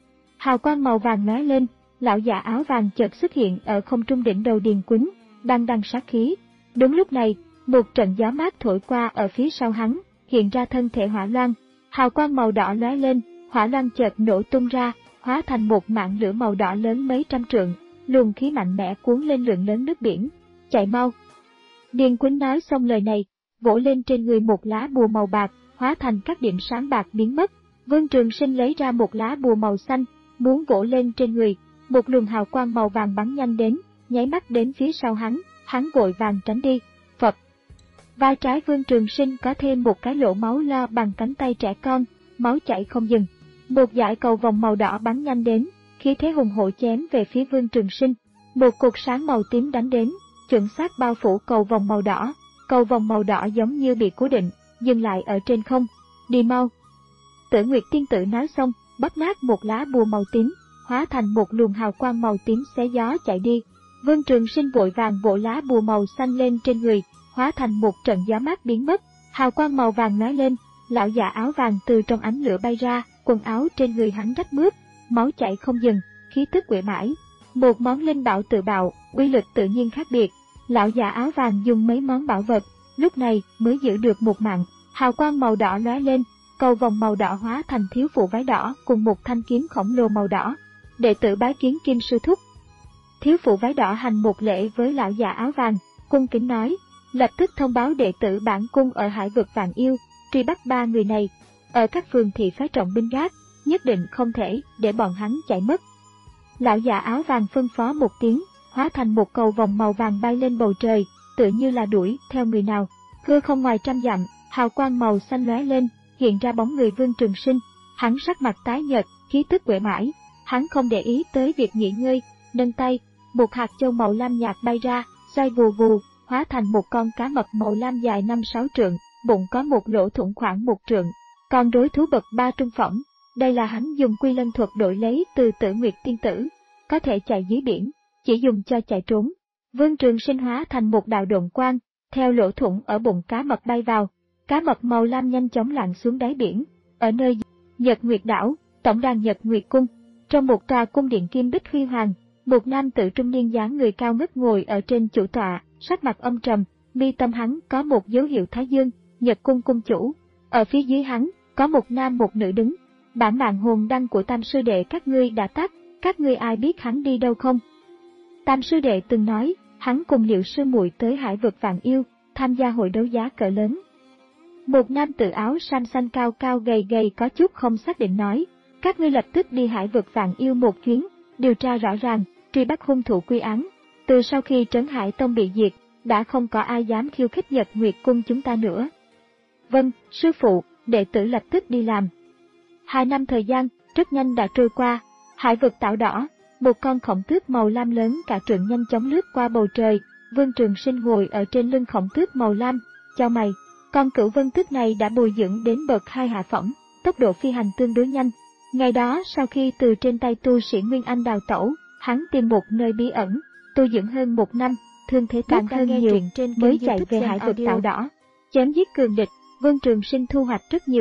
[SPEAKER 1] Hào quang màu vàng lóe lên, lão già áo vàng chợt xuất hiện ở không trung đỉnh đầu Điền Quýnh, đang đằng sát khí. Đúng lúc này, một trận gió mát thổi qua ở phía sau hắn, hiện ra thân thể hỏa loan. Hào quang màu đỏ lóe lên, hỏa loan chợt nổ tung ra, hóa thành một mạng lửa màu đỏ lớn mấy trăm trượng, luồng khí mạnh mẽ cuốn lên lượng lớn nước biển. Chạy mau! Điền Quýnh nói xong lời này, vỗ lên trên người một lá bùa màu bạc, hóa thành các điểm sáng bạc biến mất. Vương Trường Sinh lấy ra một lá bùa màu xanh, muốn vỗ lên trên người, một luồng hào quang màu vàng bắn nhanh đến, nháy mắt đến phía sau hắn, hắn vội vàng tránh đi. Phập! Vai trái Vương Trường Sinh có thêm một cái lỗ máu lo bằng cánh tay trẻ con, máu chảy không dừng. Một dải cầu vòng màu đỏ bắn nhanh đến, khí thế hùng hổ chém về phía Vương Trường Sinh. Một cột sáng màu tím đánh đến, chuẩn xác bao phủ cầu vòng màu đỏ. Cầu vòng màu đỏ giống như bị cố định, dừng lại ở trên không. Đi mau! Tử Nguyệt tiên tử nói xong, bóp nát một lá bùa màu tím, hóa thành một luồng hào quang màu tím xé gió chạy đi. Vương Trường Sinh vội vàng vỗ lá bùa màu xanh lên trên người, hóa thành một trận gió mát biến mất. Hào quang màu vàng lóe lên, lão già áo vàng từ trong ánh lửa bay ra, quần áo trên người hắn rách mướp, máu chảy không dừng, khí tức uể mãi. Một món linh bảo tự bạo, uy lực tự nhiên khác biệt. Lão già áo vàng dùng mấy món bảo vật, lúc này mới giữ được một mạng. Hào quang màu đỏ lóe lên, cầu vòng màu đỏ hóa thành thiếu phụ váy đỏ cùng một thanh kiếm khổng lồ màu đỏ. Đệ tử bái kiến Kim sư thúc. Thiếu phụ váy đỏ hành một lễ với lão già áo vàng, cung kính nói, lập tức thông báo đệ tử bản cung ở hải vực Vạn Yêu, truy bắt ba người này. Ở các phường thị phái trọng binh gác, nhất định không thể để bọn hắn chạy mất. Lão già áo vàng phân phó một tiếng, hóa thành một cầu vòng màu vàng bay lên bầu trời, tự như là đuổi theo người nào. Hư không ngoài trăm dặm, hào quang màu xanh lóe lên, hiện ra bóng người Vương Trường Sinh. Hắn sắc mặt tái nhợt, khí tức uể mãi. Hắn không để ý tới việc nghỉ ngơi, nâng tay, một hạt châu màu lam nhạt bay ra, xoay vù vù, hóa thành một con cá mập màu lam dài năm sáu trượng, bụng có một lỗ thủng khoảng một trượng. Con rối thú bậc ba trung phẩm, đây là hắn dùng Quy Lân thuật đổi lấy từ Tử Nguyệt tiên tử, có thể chạy dưới biển, chỉ dùng cho chạy trốn. Vương Trường Sinh hóa thành một đạo độn quang, theo lỗ thủng ở bụng cá mập bay vào. Cá mập màu lam nhanh chóng lặn xuống đáy biển. Ở nơi Nhật Nguyệt đảo, tổng đàn Nhật Nguyệt cung, trong một tòa cung điện kim bích huy hoàng, một nam tử trung niên dáng người cao ngất ngồi ở trên chủ tọa, sắc mặt âm trầm, mi tâm hắn có một dấu hiệu thái dương, Nhật cung cung chủ. Ở phía dưới hắn, có một nam một nữ đứng. Bản mạng hồn đăng của Tam sư đệ các ngươi đã tắt, các ngươi ai biết hắn đi đâu không? Tam sư đệ từng nói, hắn cùng Liệu sư muội tới hải vực Vạn Yêu, tham gia hội đấu giá cỡ lớn. Một nam tử áo sam xanh cao cao gầy gầy có chút không xác định nói, các ngươi lập tức đi hải vực Vạn Yêu một chuyến, điều tra rõ ràng, truy bắt hung thủ quy án. Từ sau khi Trấn Hải Tông bị diệt, đã không có ai dám khiêu khích Nhật Nguyệt cung chúng ta nữa. Vâng, sư phụ, đệ tử lập tức đi làm. Hai năm thời gian, rất nhanh đã trôi qua. Hải vực Tảo Đỏ, một con khổng tước màu lam lớn cả trượng nhanh chóng lướt qua bầu trời. Vương Trường Sinh ngồi ở trên lưng khổng tước màu lam, chau mày. Con cửu vân tước này đã bồi dưỡng đến bậc hai hạ phẩm, tốc độ phi hành tương đối nhanh. Ngày đó sau khi từ trên tay tu sĩ Nguyên Anh đào tẩu, hắn tìm một nơi bí ẩn, tu dưỡng hơn một năm, thương thế càng hơn nhiều, mới chạy về hải vực Tảo Đỏ. Chém giết cường địch, Vương Trường Sinh thu hoạch rất nhiều.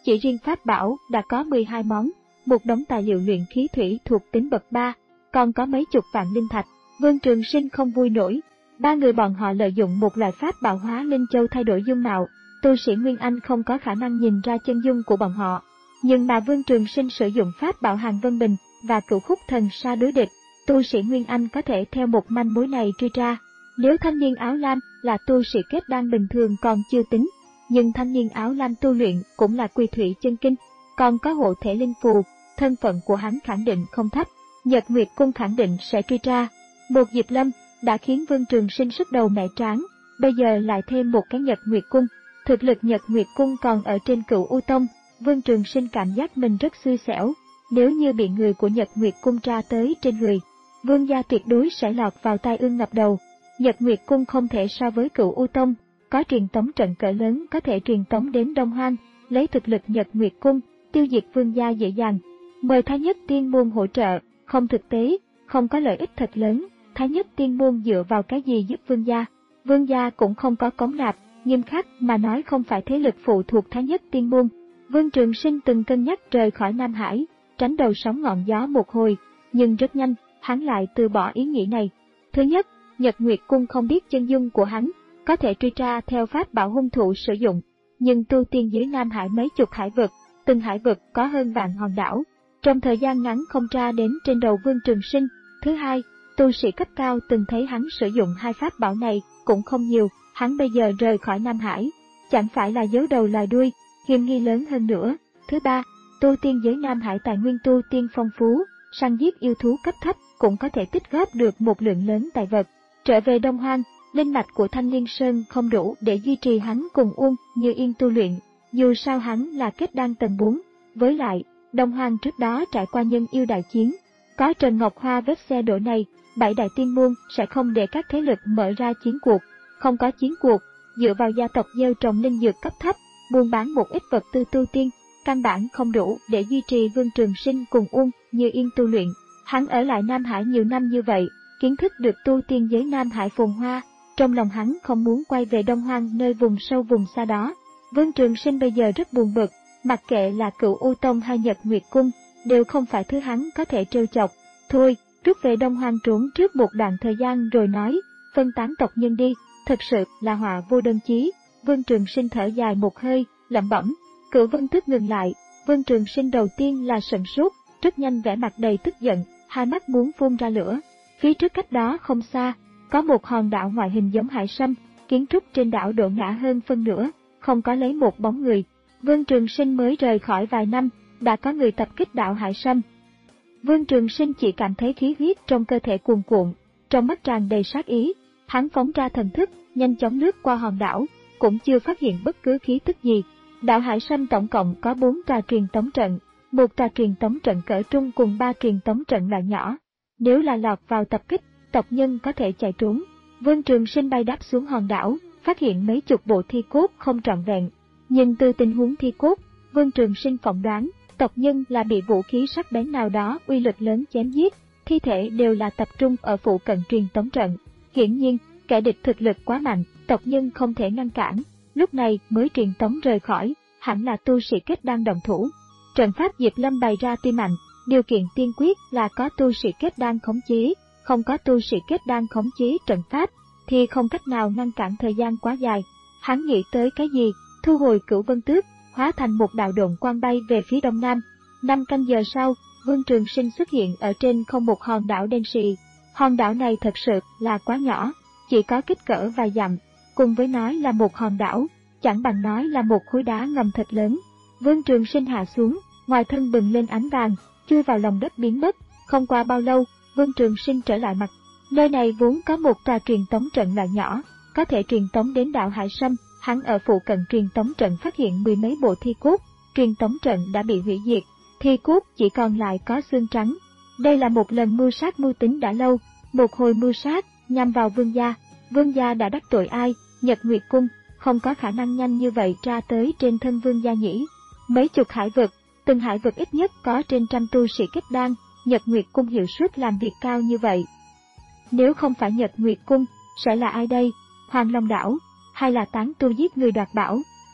[SPEAKER 1] Chỉ riêng pháp bảo đã có mười hai món, một đống tài liệu luyện khí thủy thuộc tính bậc ba, còn có mấy chục vạn linh thạch. Vương Trường Sinh không vui nổi. Ba người bọn họ lợi dụng một loại pháp bảo hóa linh châu thay đổi dung mạo, tu sĩ Nguyên Anh không có khả năng nhìn ra chân dung của bọn họ. Nhưng mà Vương Trường Sinh sử dụng pháp bảo Hàng Vân Bình và Cửu Khúc Thần Sa đối địch, tu sĩ Nguyên Anh có thể theo một manh mối này truy ra. Nếu thanh niên áo lam là tu sĩ kết đan bình thường còn chưa tính, nhưng thanh niên áo lam tu luyện cũng là Quỳ Thủy chân kinh, còn có hộ thể linh phù, thân phận của hắn khẳng định không thấp. Nhật Nguyệt Cung khẳng định sẽ truy tra. Một Diệp Lâm đã khiến Vương Trường Sinh sức đầu mẻ tráng, bây giờ lại thêm một cái Nhật Nguyệt Cung. Thực lực Nhật Nguyệt Cung còn ở trên Cửu U Tông, Vương Trường Sinh cảm giác mình rất xui xẻo. Nếu như bị người của Nhật Nguyệt Cung tra tới trên người, Vương gia tuyệt đối sẽ lọt vào tai ương ngập đầu. Nhật Nguyệt Cung không thể so với Cửu U Tông, có truyền tống trận cỡ lớn có thể truyền tống đến Đông Hoang, lấy thực lực Nhật Nguyệt Cung, tiêu diệt Vương gia dễ dàng. Mời Thái Nhất Tiên Môn hỗ trợ, không thực tế, không có lợi ích thật lớn. Thái Nhất Tiên Môn dựa vào cái gì giúp Vương gia? Vương gia cũng không có cống nạp, nghiêm khắc mà nói không phải thế lực phụ thuộc Thái Nhất Tiên Môn. Vương Trường Sinh từng cân nhắc rời khỏi Nam Hải, tránh đầu sóng ngọn gió một hồi, nhưng rất nhanh, hắn lại từ bỏ ý nghĩ này. Thứ nhất, Nhật Nguyệt Cung không biết chân dung của hắn, có thể truy tra theo pháp bảo hung thủ sử dụng, nhưng tu tiên dưới Nam Hải mấy chục hải vực, từng hải vực có hơn vạn hòn đảo, trong thời gian ngắn không tra đến trên đầu Vương Trường Sinh. Thứ hai, tu sĩ cấp cao từng thấy hắn sử dụng hai pháp bảo này cũng không nhiều, hắn bây giờ rời khỏi Nam Hải, chẳng phải là giấu đầu lòi đuôi, hiểm nghi lớn hơn nữa. Thứ ba, tu tiên giới Nam Hải tài nguyên tu tiên phong phú, săn giết yêu thú cấp thấp cũng có thể tích góp được một lượng lớn tài vật. Trở về Đông Hoang, linh mạch của Thanh Liên Sơn không đủ để duy trì hắn cùng Uông Như Yên tu luyện, dù sao hắn là kết đan tầng bốn, với lại, Đông Hoang trước đó trải qua nhân yêu đại chiến, có Trần Ngọc Hoa vết xe đổ này, bảy đại tiên môn sẽ không để các thế lực mở ra chiến cuộc, không có chiến cuộc, dựa vào gia tộc gieo trồng linh dược cấp thấp, buôn bán một ít vật tư tu tiên, căn bản không đủ để duy trì Vương Trường Sinh cùng Uông Như Yên tu luyện. Hắn ở lại Nam Hải nhiều năm như vậy, kiến thức được tu tiên giới Nam Hải phồn hoa, trong lòng hắn không muốn quay về Đông Hoang nơi vùng sâu vùng xa đó. Vương Trường Sinh bây giờ rất buồn bực, mặc kệ là Cửu U Tông hay Nhật Nguyệt Cung, đều không phải thứ hắn có thể trêu chọc. Thôi, rút về Đông Hoang trốn trước một đoạn thời gian rồi nói, phân tán tộc nhân đi, thật sự là họa vô đơn chí. Vương Trường Sinh thở dài một hơi, lẩm bẩm. Cửu Vân Tức ngừng lại, Vương Trường Sinh đầu tiên là sửng sốt, rất nhanh vẻ mặt đầy tức giận, hai mắt muốn phun ra lửa. Phía trước cách đó không xa, có một hòn đảo ngoại hình giống hải sâm, kiến trúc trên đảo đổ ngã hơn phân nửa, không có lấy một bóng người. Vương Trường Sinh mới rời khỏi vài năm, đã có người tập kích đảo hải sâm. Vương Trường Sinh chỉ cảm thấy khí huyết trong cơ thể cuồn cuộn, trong mắt tràn đầy sát ý, hắn phóng ra thần thức, nhanh chóng lướt qua hòn đảo, cũng chưa phát hiện bất cứ khí tức gì. Đảo hải sâm tổng cộng có bốn tòa truyền tống trận, một tòa truyền tống trận cỡ trung cùng ba truyền tống trận loại nhỏ. Nếu là lọt vào tập kích, tộc nhân có thể chạy trốn. Vương Trường Sinh bay đáp xuống hòn đảo, phát hiện mấy chục bộ thi cốt không trọn vẹn. Nhìn từ tình huống thi cốt, Vương Trường Sinh phỏng đoán, tộc nhân là bị vũ khí sắc bén nào đó uy lực lớn chém giết, thi thể đều là tập trung ở phụ cận truyền tống trận. Hiển nhiên, kẻ địch thực lực quá mạnh, tộc nhân không thể ngăn cản, lúc này mới truyền tống rời khỏi, hẳn là tu sĩ kết đan động thủ. Trận pháp Diệp Lâm bày ra tuy mạnh, điều kiện tiên quyết là có tu sĩ kết đan khống chế, không có tu sĩ kết đan khống chế trận pháp, thì không cách nào ngăn cản thời gian quá dài. Hắn nghĩ tới cái gì, thu hồi Cửu Vân Tước, hóa thành một đạo độn quang bay về phía đông nam. Năm canh giờ sau, Vương Trường Sinh xuất hiện ở trên không một hòn đảo đen sì. Hòn đảo này thật sự là quá nhỏ, chỉ có kích cỡ vài dặm, cùng với nói là một hòn đảo, chẳng bằng nói là một khối đá ngầm thật lớn. Vương Trường Sinh hạ xuống, ngoài thân bừng lên ánh vàng, chui vào lòng đất biến mất. Không qua bao lâu, Vương Trường Sinh trở lại mặt. Nơi này vốn có một tòa truyền tống trận loại nhỏ, có thể truyền tống đến đảo Hải Sâm. Hắn ở phụ cận truyền tống trận phát hiện mười mấy bộ thi cốt, truyền tống trận đã bị hủy diệt, thi cốt chỉ còn lại có xương trắng. Đây là một lần mưu sát mưu tính đã lâu, một hồi mưu sát nhằm vào Vương gia. Vương gia đã đắc tội ai? Nhật Nguyệt Cung không có khả năng nhanh như vậy tra tới trên thân Vương gia nhỉ? Mấy chục hải vực, từng hải vực ít nhất có trên trăm tu sĩ kết đan, Nhật Nguyệt Cung hiệu suất làm việc cao như vậy. Nếu không phải Nhật Nguyệt Cung, sẽ là ai đây? Hoàng Long Đảo, hay là tán tu giết người đoạt bảo?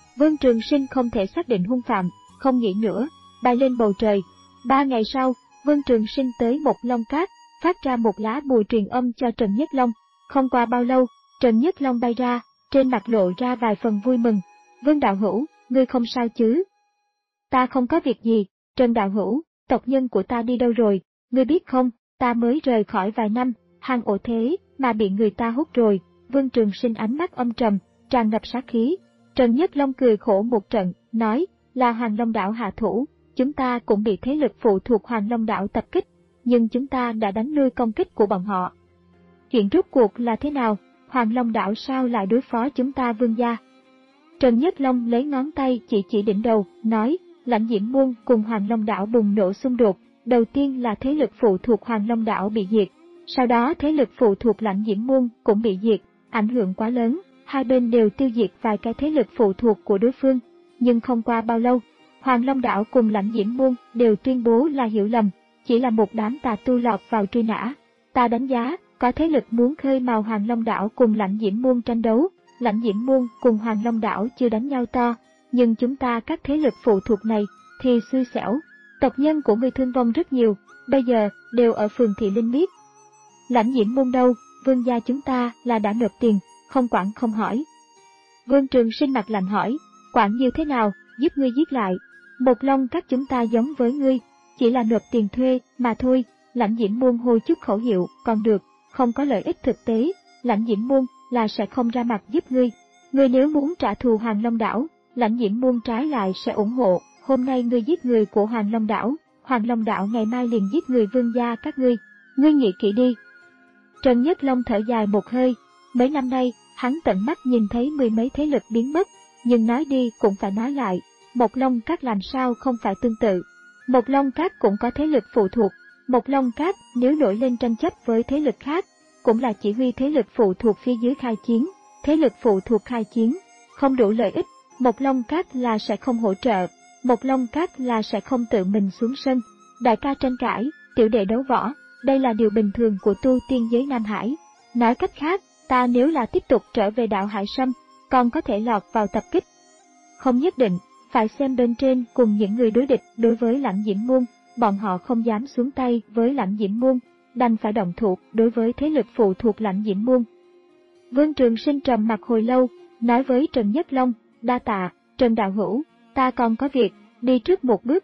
[SPEAKER 1] Vương Trường Sinh không thể xác định hung phạm, không nghĩ nữa, bay lên bầu trời. Ba ngày sau, Vương Trường Sinh tới một Long Cát, phát ra một lá bùa truyền âm cho Trần Nhất Long. Không qua bao lâu, Trần Nhất Long bay ra, trên mặt lộ ra vài phần vui mừng. Vương đạo hữu, ngươi không sao chứ? Ta không có việc gì, Trần đạo hữu, tộc nhân của ta đi đâu rồi? Ngươi biết không, ta mới rời khỏi vài năm, hang ổ thế mà bị người ta hút rồi. Vương Trường Sinh ánh mắt âm trầm, tràn ngập sát khí. Trần Nhất Long cười khổ một trận, nói, là Hoàng Long đảo hạ thủ, chúng ta cũng bị thế lực phụ thuộc Hoàng Long đảo tập kích, nhưng chúng ta đã đánh lui công kích của bọn họ. Chuyện rốt cuộc là thế nào? Hoàng Long đảo sao lại đối phó chúng ta Vương gia? Trần Nhất Long lấy ngón tay chỉ chỉ đỉnh đầu, nói, Lãnh Diễm Môn cùng Hoàng Long đảo bùng nổ xung đột, đầu tiên là thế lực phụ thuộc Hoàng Long đảo bị diệt, sau đó thế lực phụ thuộc Lãnh Diễm Môn cũng bị diệt, ảnh hưởng quá lớn, hai bên đều tiêu diệt vài cái thế lực phụ thuộc của đối phương, nhưng không qua bao lâu, Hoàng Long đảo cùng Lãnh Diễm Môn đều tuyên bố là hiểu lầm, chỉ là một đám tà tu lọt vào truy nã. Ta đánh giá, có thế lực muốn khơi mào Hoàng Long đảo cùng Lãnh Diễm Môn tranh đấu. Lãnh Diễm Môn cùng Hoàng Long đảo chưa đánh nhau to, nhưng chúng ta các thế lực phụ thuộc này thì xui xẻo. Tộc nhân của người thương vong rất nhiều, bây giờ đều ở phường Thị Linh Miết. Lãnh Diễm Môn đâu? Vương gia chúng ta là đã nộp tiền, không quản không hỏi. Vương Trường Sinh mặt lạnh hỏi, quản như thế nào, giúp ngươi giết lại. Một Long các chúng ta giống với ngươi, chỉ là nộp tiền thuê mà thôi. Lãnh Diễm Môn hô chút khẩu hiệu, còn được, không có lợi ích thực tế. Lãnh Diễm Môn là sẽ không ra mặt giúp ngươi. Ngươi nếu muốn trả thù Hoàng Long đảo, Lãnh Diễm Môn trái lại sẽ ủng hộ. Hôm nay ngươi giết người của Hoàng Long đảo, Hoàng Long đảo ngày mai liền giết người Vương gia các ngươi. Ngươi nghĩ kỹ đi. Trần Nhất Long thở dài một hơi. Mấy năm nay, hắn tận mắt nhìn thấy mười mấy thế lực biến mất, nhưng nói đi cũng phải nói lại. Một Long Các làm sao không phải tương tự. Một Long Các cũng có thế lực phụ thuộc. Một Long Các nếu nổi lên tranh chấp với thế lực khác, cũng là chỉ huy thế lực phụ thuộc phía dưới khai chiến. Thế lực phụ thuộc khai chiến, không đủ lợi ích, Một Long Các là sẽ không hỗ trợ. Một Long Các là sẽ không tự mình xuống sân. Đại ca tranh cãi, tiểu đệ đấu võ, đây là điều bình thường của tu tiên giới Nam Hải. Nói cách khác, ta nếu là tiếp tục trở về đạo Hải Sâm, còn có thể lọt vào tập kích. Không nhất định, phải xem bên trên cùng những người đối địch đối với Lãnh Diễm Môn, bọn họ không dám xuống tay với Lãnh Diễm Môn, đành phải động thủ đối với thế lực phụ thuộc Lãnh Diễm Môn. Vương Trường Sinh trầm mặt hồi lâu, nói với Trần Nhất Long, đa tạ, Trần đạo hữu, ta còn có việc, đi trước một bước.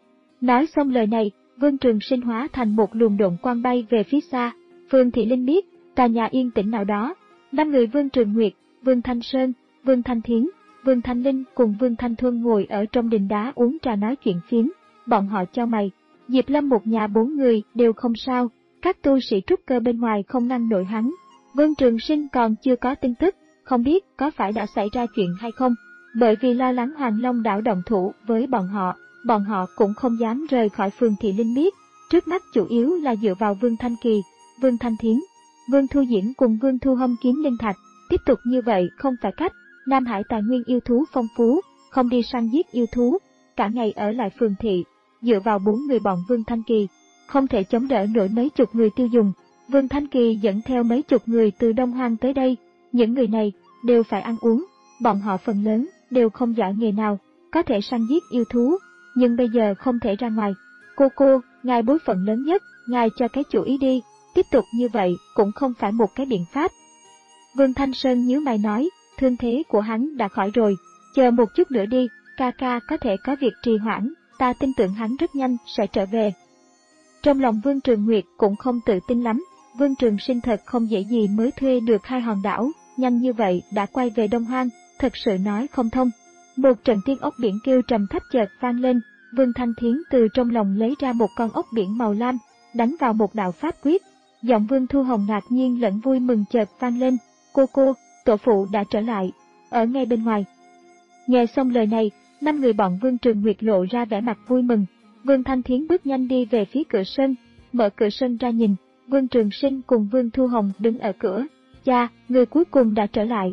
[SPEAKER 1] Nói xong lời này, Vương Trường Sinh hóa thành một luồng độn quang bay về phía xa, phường Thị Linh Miết, tòa nhà yên tĩnh nào đó. Năm người Vương Trường Nguyệt, Vương Thanh Sơn, Vương Thanh Thiến, Vương Thanh Linh cùng Vương Thanh Thuân ngồi ở trong đình đá uống trà nói chuyện phiếm. Bọn họ chau mày, Diệp Lâm một nhà bốn người đều không sao, các tu sĩ trúc cơ bên ngoài không ngăn nổi hắn. Vương Trường Sinh còn chưa có tin tức, không biết có phải đã xảy ra chuyện hay không, bởi vì lo lắng Hoàng Long đảo động thủ với bọn họ, bọn họ cũng không dám rời khỏi phường Thị Linh Miết. Trước mắt chủ yếu là dựa vào Vương Thanh Kỳ, Vương Thanh Thiến, Vương Thu Diễn cùng Vương Thu Hâm kiếm linh thạch. Tiếp tục như vậy không phải cách. Nam Hải tài nguyên yêu thú phong phú, không đi săn giết yêu thú, cả ngày ở lại phường thị, dựa vào bốn người bọn Vương Thanh Kỳ, không thể chống đỡ nổi mấy chục người tiêu dùng. Vương Thanh Kỳ dẫn theo mấy chục người từ Đông Hoang tới đây, những người này đều phải ăn uống, bọn họ phần lớn đều không giỏi nghề nào, có thể săn giết yêu thú, nhưng bây giờ không thể ra ngoài. Cô cô, ngài bối phận lớn nhất, ngài cho cái chủ ý đi, tiếp tục như vậy cũng không phải một cái biện pháp. Vương Thanh Sơn nhíu mày nói, thương thế của hắn đã khỏi rồi, chờ một chút nữa đi, ca ca có thể có việc trì hoãn, ta tin tưởng hắn rất nhanh sẽ trở về. Trong lòng Vương Trường Nguyệt cũng không tự tin lắm, Vương Trường Sinh thật không dễ gì mới thuê được hai hòn đảo, nhanh như vậy đã quay về Đông Hoang, thật sự nói không thông. Một trận tiên ốc biển kêu trầm thấp chợt vang lên, Vương Thanh Thiến từ trong lòng lấy ra một con ốc biển màu lam, đánh vào một đạo pháp quyết. Giọng Vương Thu Hồng ngạc nhiên lẫn vui mừng chợt vang lên, cô cô, tổ phụ đã trở lại, ở ngay bên ngoài. Nghe xong lời này, năm người bọn Vương Trường Nguyệt lộ ra vẻ mặt vui mừng. Vương Thanh Thiến bước nhanh đi về phía cửa sân, mở cửa sân ra nhìn, Vương Trường Sinh cùng Vương Thu Hồng đứng ở cửa. Cha, người cuối cùng đã trở lại.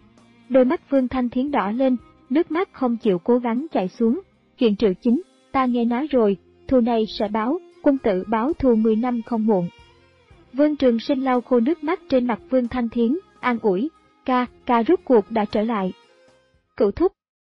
[SPEAKER 1] Đôi mắt Vương Thanh Thiến đỏ lên, nước mắt không chịu cố gắng chảy xuống. Chuyện Triệu Chính, ta nghe nói rồi, thù này sẽ báo, quân tử báo thù mười năm không muộn. Vương Trường Sinh lau khô nước mắt trên mặt Vương Thanh Thiến, an ủi, ca, ca rốt cuộc đã trở lại. Cửu thúc,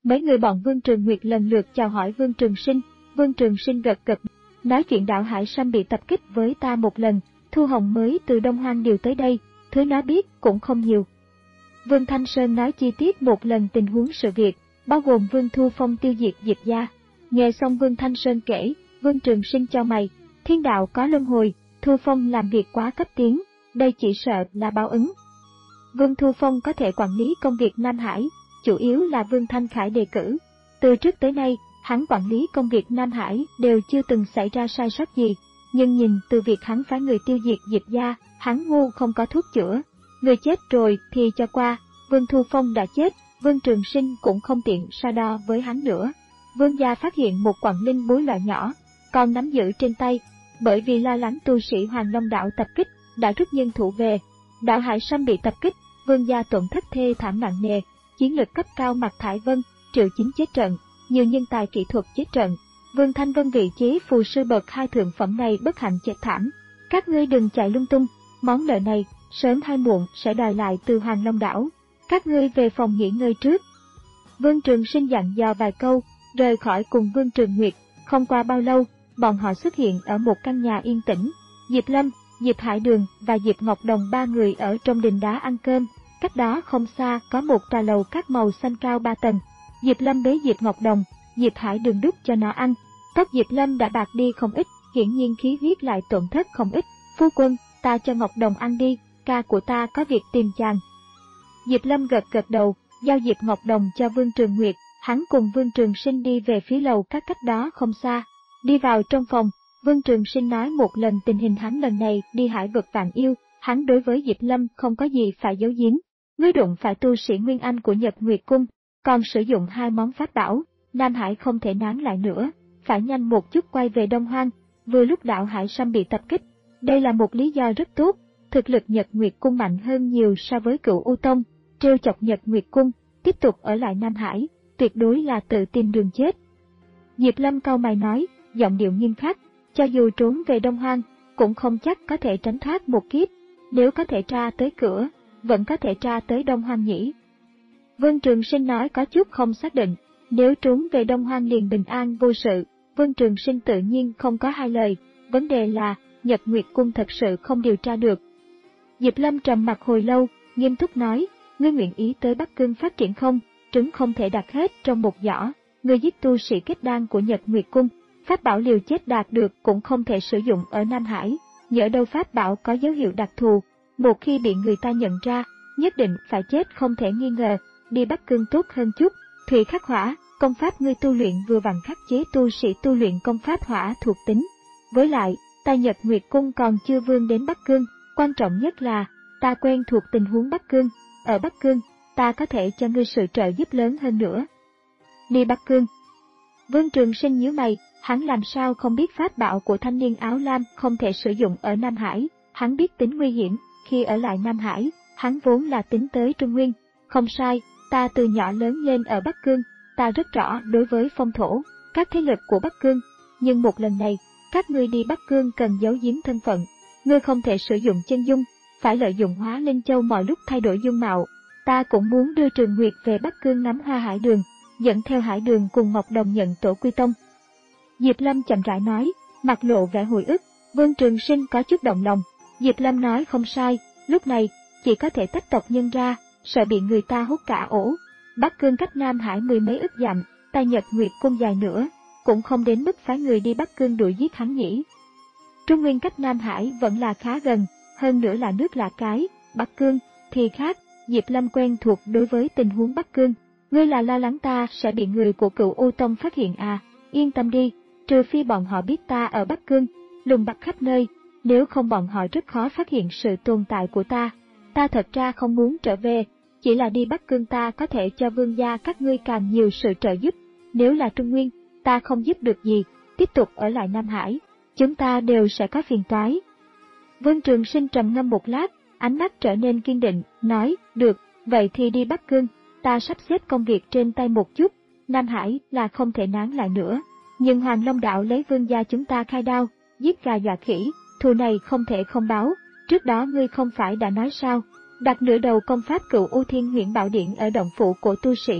[SPEAKER 1] Mấy người bọn Vương Trường Nguyệt lần lượt chào hỏi Vương Trường Sinh. Vương Trường Sinh gật gật, nói chuyện đạo Hải Sâm bị tập kích với ta một lần, Thu Hồng mới từ Đông Hoang điều tới đây, thứ nó biết cũng không nhiều. Vương Thanh Sơn nói chi tiết một lần tình huống sự việc, bao gồm Vương Thu Phong tiêu diệt Diệp gia. Nghe xong Vương Thanh Sơn kể, Vương Trường Sinh cho mày, thiên đạo có luân hồi, Thu Phong làm việc quá cấp tiến, đây chỉ sợ là báo ứng. Vương Thu Phong có thể quản lý công việc Nam Hải, chủ yếu là Vương Thanh Khải đề cử. Từ trước tới nay, hắn quản lý công việc Nam Hải đều chưa từng xảy ra sai sót gì, nhưng nhìn từ việc hắn phái người tiêu diệt Diệp gia, hắn ngu không có thuốc chữa. Người chết rồi thì cho qua, Vương Thu Phong đã chết, Vương Trường Sinh cũng không tiện so đo với hắn nữa. Vương gia phát hiện một quặng linh bối loại nhỏ, còn nắm giữ trên tay, bởi vì lo lắng tu sĩ Hoàng Long đảo tập kích, đã rút nhân thủ về. Đảo Hải Sâm bị tập kích, Vương gia tổn thất thê thảm nặng nề, chiến lược cấp cao Mạc Thải Vân, Triệu Chính chết trận, nhiều nhân tài kỹ thuật chết trận. Vương Thanh Vân vị chế phù sư bậc hai thượng phẩm này bất hạnh chết thảm. Các ngươi đừng chạy lung tung, món nợ này sớm hay muộn sẽ đòi lại từ Hoàng Long đảo. Các ngươi về phòng nghỉ ngơi trước. Vương Trường Sinh dặn dò vài câu, rời khỏi cùng Vương Trường Nguyệt. Không qua bao lâu, bọn họ xuất hiện ở một căn nhà yên tĩnh. Diệp Lâm, Diệp Hải Đường và Diệp Ngọc Đồng ba người ở trong đình đá ăn cơm. Cách đó không xa có một tòa lầu các màu xanh cao ba tầng. Diệp Lâm bế Diệp Ngọc Đồng, Diệp Hải Đường đút cho nó ăn. Tóc Diệp Lâm đã bạc đi không ít, hiển nhiên khí huyết lại tổn thất không ít. Phu quân, ta cho Ngọc Đồng ăn đi, ca của ta có việc tìm chàng. Diệp Lâm gật gật đầu, giao Diệp Ngọc Đồng cho Vương Trường Nguyệt, hắn cùng Vương Trường Sinh đi về phía lầu các cách đó không xa. Đi vào trong phòng, Vương Trường Sinh nói một lần tình hình hắn lần này đi hải vực Vạn Yêu, hắn đối với Diệp Lâm không có gì phải giấu giếm. Ngươi đụng phải tu sĩ Nguyên Anh của Nhật Nguyệt Cung, còn sử dụng hai món pháp bảo, Nam Hải không thể nán lại nữa, phải nhanh một chút quay về Đông Hoang, vừa lúc đảo Hải Sâm bị tập kích. Đây là một lý do rất tốt, thực lực Nhật Nguyệt Cung mạnh hơn nhiều so với Cửu U Tông, trêu chọc Nhật Nguyệt Cung, tiếp tục ở lại Nam Hải, tuyệt đối là tự tìm đường chết. Diệp Lâm cau mày nói, giọng điệu nghiêm khắc, cho dù trốn về Đông Hoang, cũng không chắc có thể tránh thoát một kiếp, nếu có thể tra tới cửa, vẫn có thể tra tới Đông Hoang nhỉ. Vương Trường Sinh nói có chút không xác định, nếu trốn về Đông Hoang liền bình an vô sự, Vương Trường Sinh tự nhiên không có hai lời, vấn đề là, Nhật Nguyệt Cung thật sự không điều tra được. Diệp Lâm trầm mặt hồi lâu, nghiêm túc nói, ngươi nguyện ý tới Bắc Cương phát triển không, trứng không thể đặt hết trong một giỏ, ngươi giết tu sĩ kết đan của Nhật Nguyệt Cung, pháp bảo liều chết đạt được cũng không thể sử dụng ở Nam Hải, nhỡ đâu pháp bảo có dấu hiệu đặc thù, một khi bị người ta nhận ra, nhất định phải chết không thể nghi ngờ, đi Bắc Cương tốt hơn chút. Thủy khắc hỏa, công pháp ngươi tu luyện vừa vặn khắc chế tu sĩ tu luyện công pháp hỏa thuộc tính. Với lại, ta Nhật Nguyệt Cung còn chưa vươn đến Bắc Cương, quan trọng nhất là, ta quen thuộc tình huống Bắc Cương, ở Bắc Cương, ta có thể cho ngươi sự trợ giúp lớn hơn nữa. Đi Bắc Cương. Vương Trường Sinh nhíu mày, hắn làm sao không biết pháp bảo của thanh niên áo lam không thể sử dụng ở Nam Hải, hắn biết tính nguy hiểm, khi ở lại Nam Hải, hắn vốn là tính tới Trung Nguyên. Không sai, ta từ nhỏ lớn lên ở Bắc Cương, ta rất rõ đối với phong thổ, các thế lực của Bắc Cương, nhưng một lần này, các ngươi đi Bắc Cương cần giấu giếm thân phận, ngươi không thể sử dụng chân dung, phải lợi dụng Hóa Linh Châu mọi lúc thay đổi dung mạo. Ta cũng muốn đưa Trường Nguyệt về Bắc Cương ngắm hoa Hải Đường, dẫn theo Hải Đường cùng Ngọc Đồng nhận tổ quy tông. Diệp Lâm chậm rãi nói, mặt lộ vẻ hồi ức, Vương Trường Sinh có chút động lòng. Diệp Lâm nói không sai, lúc này, chỉ có thể tách tộc nhân ra, sợ bị người ta hút cả ổ. Bắc Cương cách Nam Hải mười mấy ức dặm, ta Nhật Nguyệt Cung dài nữa, cũng không đến mức phái người đi Bắc Cương đuổi giết hắn nhỉ. Trung Nguyên cách Nam Hải vẫn là khá gần, hơn nữa là nước lạ cái, Bắc Cương thì khác. Diệp Lâm quen thuộc đối với tình huống Bắc Cương, ngươi là lo lắng ta sẽ bị người của Cửu U Tông phát hiện à, yên tâm đi, trừ phi bọn họ biết ta ở Bắc Cương, lùng bắt khắp nơi, nếu không bọn họ rất khó phát hiện sự tồn tại của ta. Ta thật ra không muốn trở về, chỉ là đi Bắc Cương ta có thể cho vương gia các ngươi càng nhiều sự trợ giúp, nếu là Trung Nguyên, ta không giúp được gì, tiếp tục ở lại Nam Hải, chúng ta đều sẽ có phiền toái. Vương Trường Sinh trầm ngâm một lát, ánh mắt trở nên kiên định, nói, được, vậy thì đi Bắc Cương, ta sắp xếp công việc trên tay một chút, Nam Hải là không thể nán lại nữa, nhưng Hoàng Long Đạo lấy vương gia chúng ta khai đao, giết gà dọa khỉ, thù này không thể không báo, trước đó ngươi không phải đã nói sao, đặt nửa đầu công pháp Cửu U Thiên Huyễn Bảo Điện ở động phủ của tu sĩ,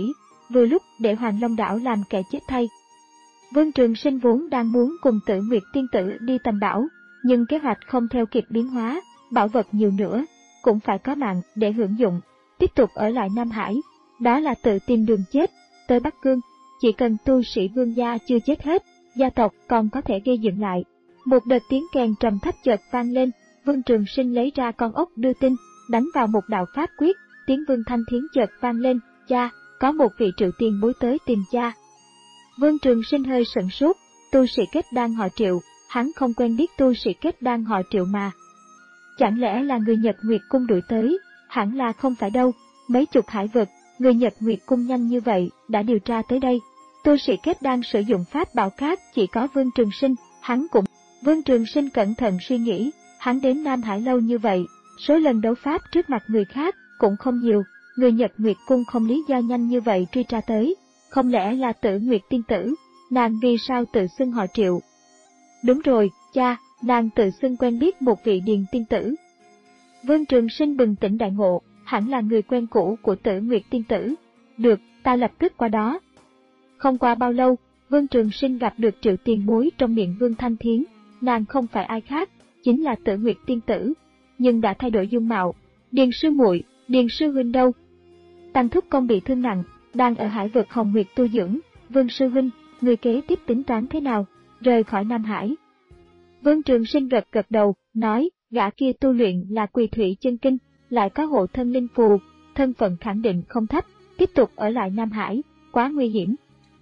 [SPEAKER 1] vừa lúc để Hoàng Long Đảo làm kẻ chết thay. Vương Trường Sinh vốn đang muốn cùng Tử Nguyệt tiên tử đi tầm bảo, nhưng kế hoạch không theo kịp biến hóa, bảo vật nhiều nữa, cũng phải có mạng để hưởng dụng, tiếp tục ở lại Nam Hải, đó là tự tìm đường chết. Tới Bắc Cương, chỉ cần tu sĩ Vương gia chưa chết hết, gia tộc còn có thể gây dựng lại. Một đợt tiếng kèn trầm thấp chợt vang lên, Vương Trường Sinh lấy ra con ốc đưa tin, đánh vào một đạo pháp quyết, tiếng Vương Thanh Thiến chợt vang lên, cha, có một vị Triệu tiền bối tới tìm cha. Vương Trường Sinh hơi sửng sốt, tu sĩ kết đan họ Triệu, hắn không quen biết tu sĩ kết đan họ Triệu mà. Chẳng lẽ là người Nhật Nguyệt Cung đuổi tới? Hẳn là không phải đâu, mấy chục hải vực, người Nhật Nguyệt Cung nhanh như vậy đã điều tra tới đây. Tu sĩ kết đan sử dụng pháp bảo khác chỉ có Vương Trường Sinh, hắn cũng. Vương Trường Sinh cẩn thận suy nghĩ, hắn đến Nam Hải lâu như vậy, số lần đấu pháp trước mặt người khác cũng không nhiều, người Nhật Nguyệt Cung không lý do nhanh như vậy truy tra tới, không lẽ là Tử Nguyệt tiên tử, nàng vì sao tự xưng họ Triệu? Đúng rồi, cha, nàng tự xưng quen biết một vị điền tiên tử. Vương Trường Sinh bừng tỉnh đại ngộ, hẳn là người quen cũ của Tử Nguyệt tiên tử. Được, ta lập tức qua đó. Không qua bao lâu, Vương Trường Sinh gặp được Triệu tiền bối trong miệng Vương Thanh Thiến, nàng không phải ai khác, chính là Tử Nguyệt tiên tử, nhưng đã thay đổi dung mạo. Điền sư muội, Điền sư huynh đâu? Tăng thúc công bị thương nặng, đang ở hải vực Hồng Nguyệt tu dưỡng. Vương sư huynh, người kế tiếp tính toán thế nào? Rời khỏi Nam Hải. Vương Trường Sinh gật gật đầu, nói, gã kia tu luyện là Quỳ Thủy chân kinh, lại có hộ thân linh phù, thân phận khẳng định không thấp, tiếp tục ở lại Nam Hải, quá nguy hiểm.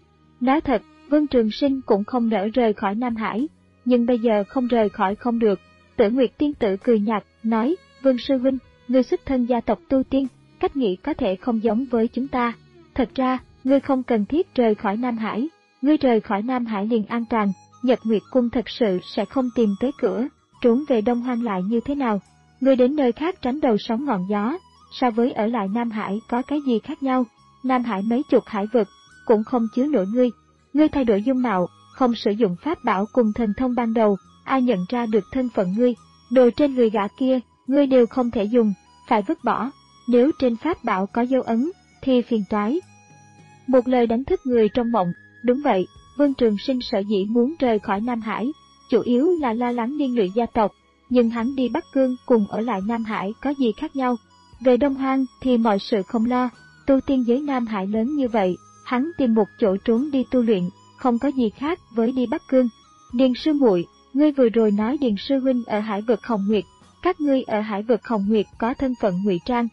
[SPEAKER 1] Nói thật, Vương Trường Sinh cũng không nỡ rời khỏi Nam Hải, nhưng bây giờ không rời khỏi không được. Tử Nguyệt tiên tử cười nhạt, nói, Vương sư huynh, ngươi xuất thân gia tộc tu tiên, cách nghĩ có thể không giống với chúng ta. Thật ra, ngươi không cần thiết rời khỏi Nam Hải, ngươi rời khỏi Nam Hải liền an toàn, Nhật Nguyệt Cung thật sự sẽ không tìm tới cửa, trốn về Đông Hoang lại như thế nào? Ngươi đến nơi khác tránh đầu sóng ngọn gió, so với ở lại Nam Hải có cái gì khác nhau? Nam Hải mấy chục hải vực, cũng không chứa nổi ngươi. Ngươi thay đổi dung mạo, không sử dụng pháp bảo cùng thần thông ban đầu, ai nhận ra được thân phận ngươi? Đồ trên người gã kia, ngươi đều không thể dùng, phải vứt bỏ. Nếu trên pháp bảo có dấu ấn, thì phiền toái. Một lời đánh thức người trong mộng. Đúng vậy, Vương Trường Sinh sở dĩ muốn rời khỏi Nam Hải, chủ yếu là lo lắng liên lụy gia tộc, nhưng hắn đi Bắc Cương cùng ở lại Nam Hải có gì khác nhau? Về Đông Hoang thì mọi sự không lo, tu tiên giới Nam Hải lớn như vậy, hắn tìm một chỗ trốn đi tu luyện, không có gì khác với đi Bắc Cương. Điền sư muội, ngươi vừa rồi nói Điền sư huynh ở hải vực Hồng Nguyệt, các ngươi ở hải vực Hồng Nguyệt có thân phận ngụy trang.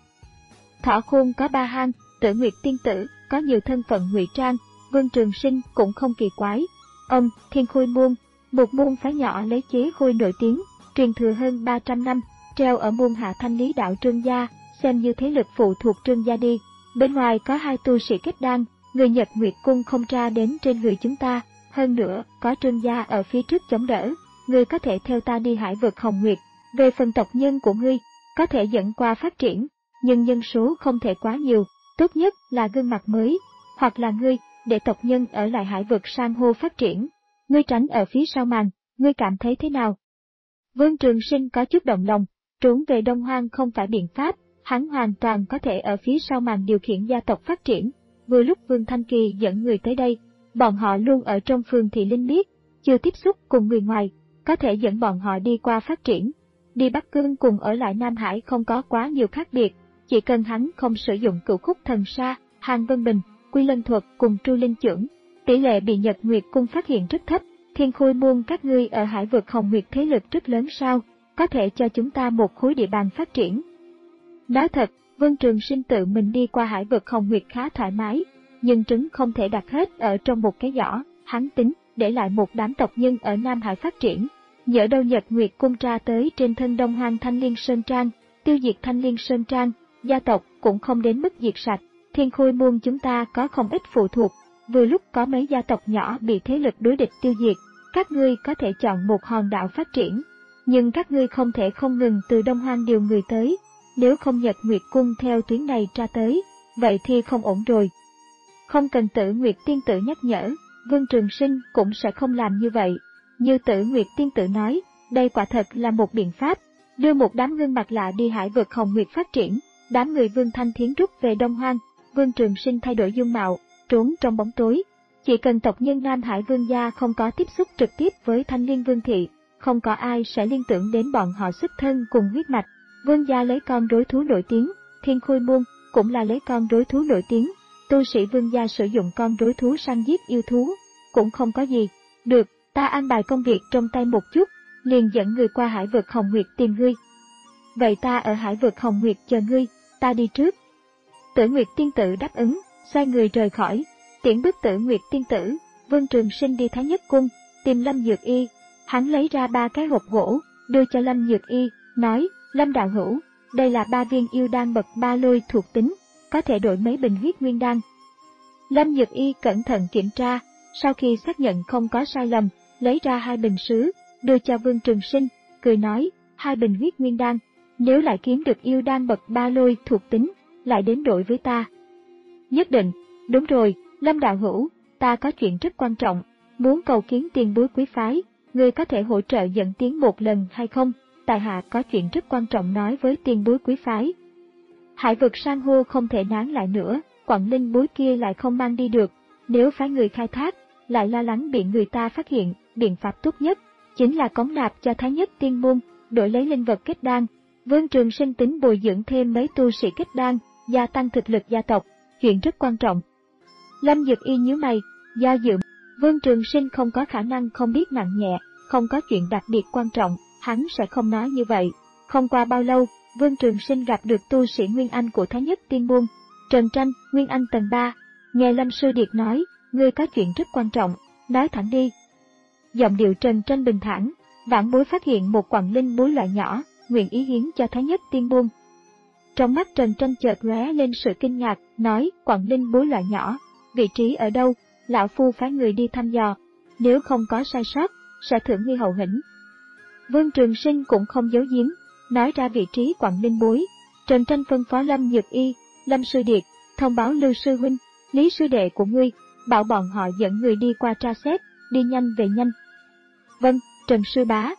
[SPEAKER 1] Thỏ Khôn có ba hang, Tử Nguyệt tiên tử có nhiều thân phận ngụy trang, Vương Trường Sinh cũng không kỳ quái. Ông, Thiên Khôi môn, một môn phái nhỏ lấy chế khôi nổi tiếng, truyền thừa hơn ba trăm năm, treo ở môn hạ Thanh Lý đạo Trương gia, xem như thế lực phụ thuộc Trương gia đi. Bên ngoài có hai tu sĩ kết đan, người Nhật Nguyệt Cung không tra đến trên người chúng ta, hơn nữa có Trương gia ở phía trước chống đỡ, ngươi có thể theo ta đi hải vực Hồng Nguyệt. Về phần tộc nhân của ngươi, có thể dẫn qua phát triển, nhưng nhân số không thể quá nhiều, tốt nhất là gương mặt mới, hoặc là ngươi, để tộc nhân ở lại hải vực san hô phát triển. Ngươi tránh ở phía sau màn, ngươi cảm thấy thế nào? Vương Trường Sinh có chút động lòng, trốn về Đông Hoang không phải biện pháp, hắn hoàn toàn có thể ở phía sau màn điều khiển gia tộc phát triển. Vừa lúc Vương Thanh Kỳ dẫn người tới đây, bọn họ luôn ở trong phường thị Linh biết, chưa tiếp xúc cùng người ngoài, có thể dẫn bọn họ đi qua phát triển. Đi Bắc Cương cùng ở lại Nam Hải không có quá nhiều khác biệt, chỉ cần hắn không sử dụng cửu khúc thần sa, Hàng Vân Bình, Quy Lân Thuật cùng Tru Linh Chưởng, tỷ lệ bị Nhật Nguyệt Cung phát hiện rất thấp. Thiên Khôi môn các ngươi ở hải vực Hồng Nguyệt thế lực rất lớn sao, có thể cho chúng ta một khối địa bàn phát triển. Nói thật, Vương Trường Sinh tự mình đi qua hải vực Hồng Nguyệt khá thoải mái, nhưng trứng không thể đặt hết ở trong một cái giỏ, hắn tính để lại một đám tộc nhân ở Nam Hải phát triển. Nhỡ đâu Nhật Nguyệt Cung tra tới trên thân Đông Hoang Thanh Liên Sơn Trang, tiêu diệt Thanh Liên Sơn Trang, gia tộc cũng không đến mức diệt sạch. Thiên Khôi môn chúng ta có không ít phụ thuộc, vừa lúc có mấy gia tộc nhỏ bị thế lực đối địch tiêu diệt, các ngươi có thể chọn một hòn đảo phát triển, nhưng các ngươi không thể không ngừng từ Đông Hoang điều người tới, nếu không Nhật Nguyệt Cung theo tuyến này tra tới, vậy thì không ổn rồi. Không cần Tử Nguyệt tiên tử nhắc nhở, Vương Trường Sinh cũng sẽ không làm như vậy. Như Tử Nguyệt tiên tử nói, đây quả thật là một biện pháp, đưa một đám gương mặt lạ đi hải vực Hồng Nguyệt phát triển, đám người Vương Thanh Thiến rút về Đông Hoang. Vương Trường Sinh thay đổi dung mạo, trốn trong bóng tối. Chỉ cần tộc nhân Nam Hải Vương gia không có tiếp xúc trực tiếp với Thanh Liên Vương thị, không có ai sẽ liên tưởng đến bọn họ xuất thân cùng huyết mạch. Vương gia lấy con rối thú nổi tiếng, Thiên Khôi Môn cũng là lấy con rối thú nổi tiếng. Tu sĩ Vương gia sử dụng con rối thú săn giết yêu thú, cũng không có gì. Được, ta an bài công việc trong tay một chút, liền dẫn người qua Hải vực Hồng Nguyệt tìm ngươi. Vậy ta ở Hải vực Hồng Nguyệt chờ ngươi, ta đi trước. Tử Nguyệt tiên tử đáp ứng, xoay người rời khỏi. Tiễn bước Tử Nguyệt tiên tử, Vương Trường Sinh đi Thái Nhất cung, tìm Lâm Nhược Y. Hắn lấy ra ba cái hộp gỗ, đưa cho Lâm Nhược Y, nói, Lâm đạo hữu, đây là ba viên yêu đan bậc ba lôi thuộc tính, có thể đổi mấy bình huyết nguyên đan. Lâm Nhược Y cẩn thận kiểm tra, sau khi xác nhận không có sai lầm, lấy ra hai bình sứ, đưa cho Vương Trường Sinh, cười nói, hai bình huyết nguyên đan, nếu lại kiếm được yêu đan bậc ba lôi thuộc tính, lại đến đổi với ta. Nhất định, đúng rồi, Lâm đạo hữu, ta có chuyện rất quan trọng, muốn cầu kiến tiền bối quý phái, ngươi có thể hỗ trợ dẫn tiến một lần hay không? Tại hạ có chuyện rất quan trọng nói với tiền bối quý phái. Hải vực san hô không thể nán lại nữa, quặng linh bối kia lại không mang đi được, nếu phái người khai thác, lại lo lắng bị người ta phát hiện, biện pháp tốt nhất chính là cống nạp cho Thái Nhất tiên môn, đổi lấy linh vật kết đan. Vương Trường Sinh tính bồi dưỡng thêm mấy tu sĩ kết đan, gia tăng thực lực gia tộc, chuyện rất quan trọng. Lâm Dực Y nhíu mày, do dự. Vương Trường Sinh không có khả năng không biết nặng nhẹ, không có chuyện đặc biệt quan trọng, hắn sẽ không nói như vậy. Không qua bao lâu, Vương Trường Sinh gặp được tu sĩ Nguyên Anh của Thái Nhất tiên môn, Trần Tranh, Nguyên Anh tầng ba. Nghe Lâm Sư Điệt nói, ngươi có chuyện rất quan trọng, nói thẳng đi. Giọng điệu Trần Tranh bình thản, vãn bối phát hiện một quặng linh bối loại nhỏ, nguyện ý hiến cho Thái Nhất tiên môn. Trong mắt Trần Tranh chợt lóe lên sự kinh ngạc, nói, quặng linh bối loại nhỏ, vị trí ở đâu? Lão phu phái người đi thăm dò, nếu không có sai sót, sẽ thưởng ngươi hậu hĩnh. Vương Trường Sinh cũng không giấu giếm, nói ra vị trí quặng linh bối. Trần Tranh phân phó Lâm Nhược Y, Lâm Sư Điệt, thông báo Lưu Sư Huynh, Lý Sư Đệ của ngươi, bảo bọn họ dẫn người đi qua tra xét, đi nhanh về nhanh. Vâng, Trần Sư Bá.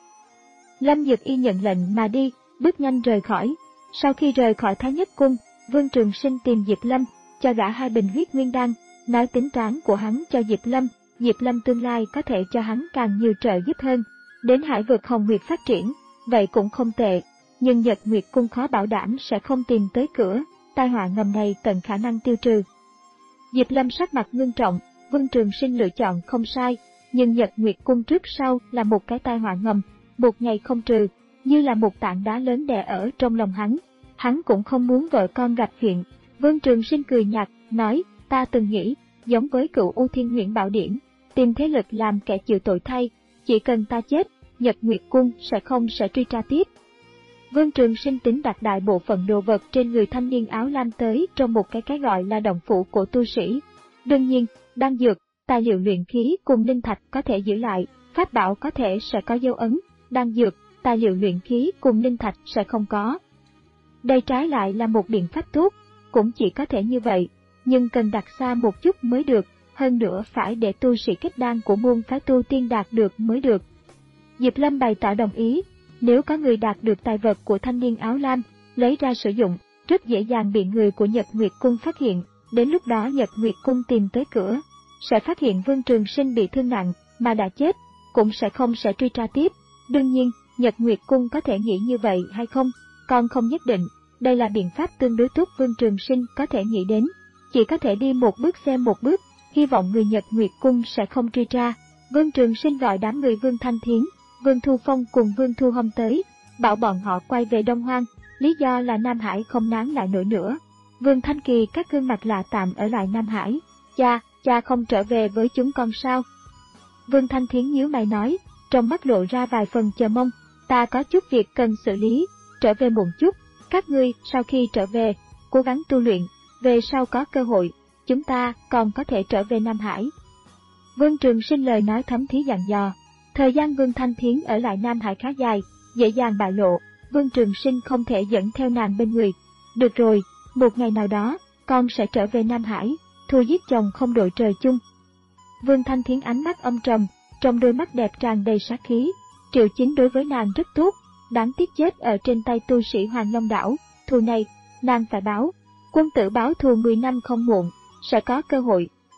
[SPEAKER 1] Lâm Nhược Y nhận lệnh mà đi, bước nhanh rời khỏi. Sau khi rời khỏi Thái Nhất cung, Vương Trường Sinh tìm Diệp Lâm, cho gã hai bình huyết nguyên đan, nói tính toán của hắn cho Diệp Lâm, Diệp Lâm tương lai có thể cho hắn càng nhiều trợ giúp hơn. Đến Hải vực Hồng Nguyệt phát triển, vậy cũng không tệ, nhưng Nhật Nguyệt cung khó bảo đảm sẽ không tìm tới cửa, tai họa ngầm này tận khả năng tiêu trừ. Diệp Lâm sắc mặt ngưng trọng, Vương Trường Sinh lựa chọn không sai, nhưng Nhật Nguyệt cung trước sau là một cái tai họa ngầm, một ngày không trừ, như là một tảng đá lớn đè ở trong lòng hắn. Hắn cũng không muốn vợ con gặp chuyện. Vương Trường Sinh cười nhạt, nói, ta từng nghĩ, giống với cựu U Thiên Huyễn Bảo Điển, tìm thế lực làm kẻ chịu tội thay, chỉ cần ta chết, Nhật Nguyệt cung sẽ không sẽ truy tra tiếp. Vương Trường Sinh tính đặt đại bộ phận đồ vật trên người thanh niên áo lam tới trong một cái cái gọi là động phủ của tu sĩ. Đương nhiên, đan dược, tài liệu luyện khí cùng linh thạch có thể giữ lại, pháp bảo có thể sẽ có dấu ấn, đan dược, tài liệu luyện khí cùng linh thạch sẽ không có. Đây trái lại là một biện pháp tốt, cũng chỉ có thể như vậy, nhưng cần đặt xa một chút mới được, hơn nữa phải để tu sĩ kết đan của môn phái tu tiên đạt được mới được. Diệp Lâm bày tỏ đồng ý, nếu có người đạt được tài vật của thanh niên áo lam, lấy ra sử dụng, rất dễ dàng bị người của Nhật Nguyệt cung phát hiện, đến lúc đó Nhật Nguyệt cung tìm tới cửa, sẽ phát hiện Vương Trường Sinh bị thương nặng, mà đã chết, cũng sẽ không sẽ truy tra tiếp. Đương nhiên, Nhật Nguyệt cung có thể nghĩ như vậy hay không, còn không nhất định, đây là biện pháp tương đối tốt Vương Trường Sinh có thể nghĩ đến, chỉ có thể đi một bước xem một bước, hy vọng người Nhật Nguyệt cung sẽ không truy tra. Vương Trường Sinh gọi đám người Vương Thanh Thiến, Vương Thu Phong cùng Vương Thu Hâm tới, bảo bọn họ quay về Đông Hoang, lý do là Nam Hải không nán lại nổi nữa. Vương Thanh Kỳ các gương mặt lạ tạm ở lại Nam Hải, cha, cha không trở về với chúng con sao? Vương Thanh Thiến nhíu mày nói, trong mắt lộ ra vài phần chờ mong, ta có chút việc cần xử lý, trở về muộn chút, các ngươi sau khi trở về, cố gắng tu luyện, về sau có cơ hội, chúng ta còn có thể trở về Nam Hải. Vương Trường Sinh lời nói thấm thía dặn dò. Thời gian Vương Thanh Thiến ở lại Nam Hải khá dài, dễ dàng bại lộ, Vương Trường Sinh không thể dẫn theo nàng bên người. Được rồi, một ngày nào đó, con sẽ trở về Nam Hải, thù giết chồng không đội trời chung. Vương Thanh Thiến ánh mắt âm trầm, trong đôi mắt đẹp tràn đầy sát khí. Triệu Chính đối với nàng rất tốt, đáng tiếc chết ở trên tay tu sĩ Hoàng Long Đảo, thù này, nàng phải báo. Quân tử báo thù mười năm không muộn, sẽ có cơ hội.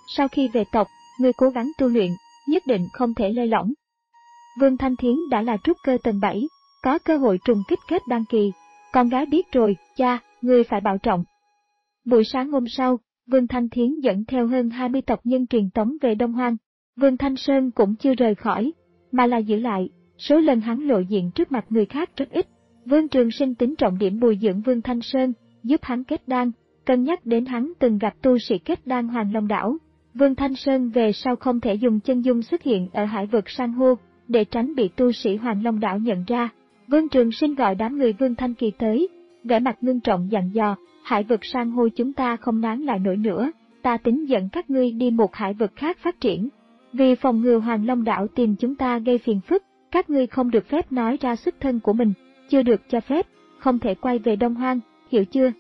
[SPEAKER 1] Sau khi về tộc, ngươi cố gắng tu luyện, nhất định không thể lơi lỏng. Vương Thanh Thiến đã là trúc cơ tầng bảy, có cơ hội trùng kích kết đan kỳ. Con gái biết rồi, cha, ngươi phải bảo trọng. Buổi sáng hôm sau, Vương Thanh Thiến dẫn theo hơn hai mươi tộc nhân truyền tống về Đông Hoang. Vương Thanh Sơn cũng chưa rời khỏi, mà là giữ lại. Số lần hắn lộ diện trước mặt người khác rất ít. Vương Trường Sinh tính trọng điểm bồi dưỡng Vương Thanh Sơn, giúp hắn kết đan, cân nhắc đến hắn từng gặp tu sĩ kết đan Hoàng Long Đảo. Vương Thanh Sơn về sau không thể dùng chân dung xuất hiện ở hải vực san hô, để tránh bị tu sĩ Hoàng Long Đảo nhận ra. Vương Trường Sinh gọi đám người Vương Thanh Kỳ tới, vẻ mặt ngưng trọng dặn dò, hải vực san hô chúng ta không nán lại nổi nữa, ta tính dẫn các ngươi đi một hải vực khác phát triển. Vì phòng ngừa Hoàng Long Đảo tìm chúng ta gây phiền phức, các ngươi không được phép nói ra xuất thân của mình, chưa được cho phép, không thể quay về Đông Hoang, hiểu chưa?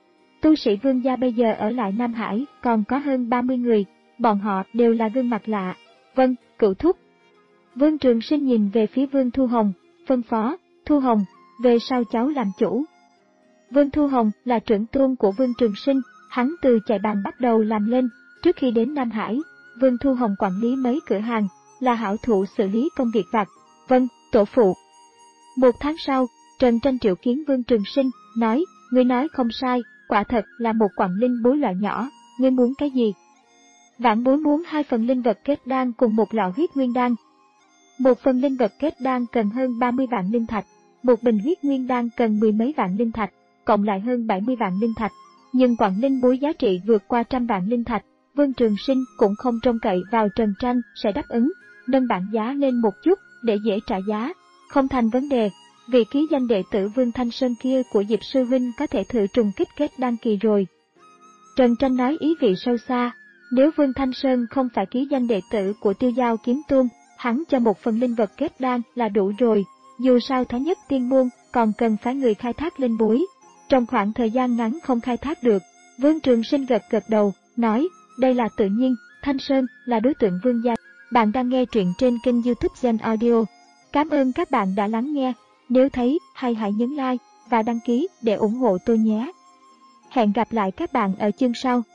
[SPEAKER 1] Tu sĩ Vương gia bây giờ ở lại Nam Hải còn có hơn ba mươi người, bọn họ đều là gương mặt lạ. Vâng, cựu thúc. Vương Trường Sinh nhìn về phía Vương Thu Hồng, phân phó, Thu Hồng, về sau cháu làm chủ. Vương Thu Hồng là trưởng tôn của Vương Trường Sinh, hắn từ chạy bàn bắt đầu làm lên, trước khi đến Nam Hải, Vương Thu Hồng quản lý mấy cửa hàng, là hảo thủ xử lý công việc vặt. Vâng, tổ phụ. Một tháng sau, Trần Tranh triệu kiến Vương Trường Sinh, nói, ngươi nói không sai, quả thật là một quặng linh bối loại nhỏ, ngươi muốn cái gì? Vãn bối muốn hai phần linh vật kết đan cùng một lọ huyết nguyên đan. Một phần linh vật kết đan cần hơn ba mươi vạn linh thạch, một bình huyết nguyên đan cần mười mấy vạn linh thạch, cộng lại hơn bảy mươi vạn linh thạch. Nhưng quặng linh bối giá trị vượt qua trăm vạn linh thạch, Vương Trường Sinh cũng không trông cậy vào Trần Tranh sẽ đáp ứng, nâng bảng giá lên một chút để dễ trả giá. Không thành vấn đề, vị ký danh đệ tử Vương Thanh Sơn kia của Diệp Sư Huynh có thể thử trùng kích kết đan kỳ rồi. Trần Tranh nói ý vị sâu xa, nếu Vương Thanh Sơn không phải ký danh đệ tử của Tiêu Giao Kiếm Tôn, hắn cho một phần linh vật kết đan là đủ rồi, dù sao Thái Nhất Tiên Môn còn cần phải người khai thác linh bối. Trong khoảng thời gian ngắn không khai thác được, Vương Trường Sinh gật gật đầu, nói, đây là tự nhiên, Thanh Sơn là đối tượng Vương gia. Bạn đang nghe truyện trên kênh YouTube Gen Audio. Cảm ơn các bạn đã lắng nghe, nếu thấy hay hãy nhấn like và đăng ký để ủng hộ tôi nhé. Hẹn gặp lại các bạn ở chương sau.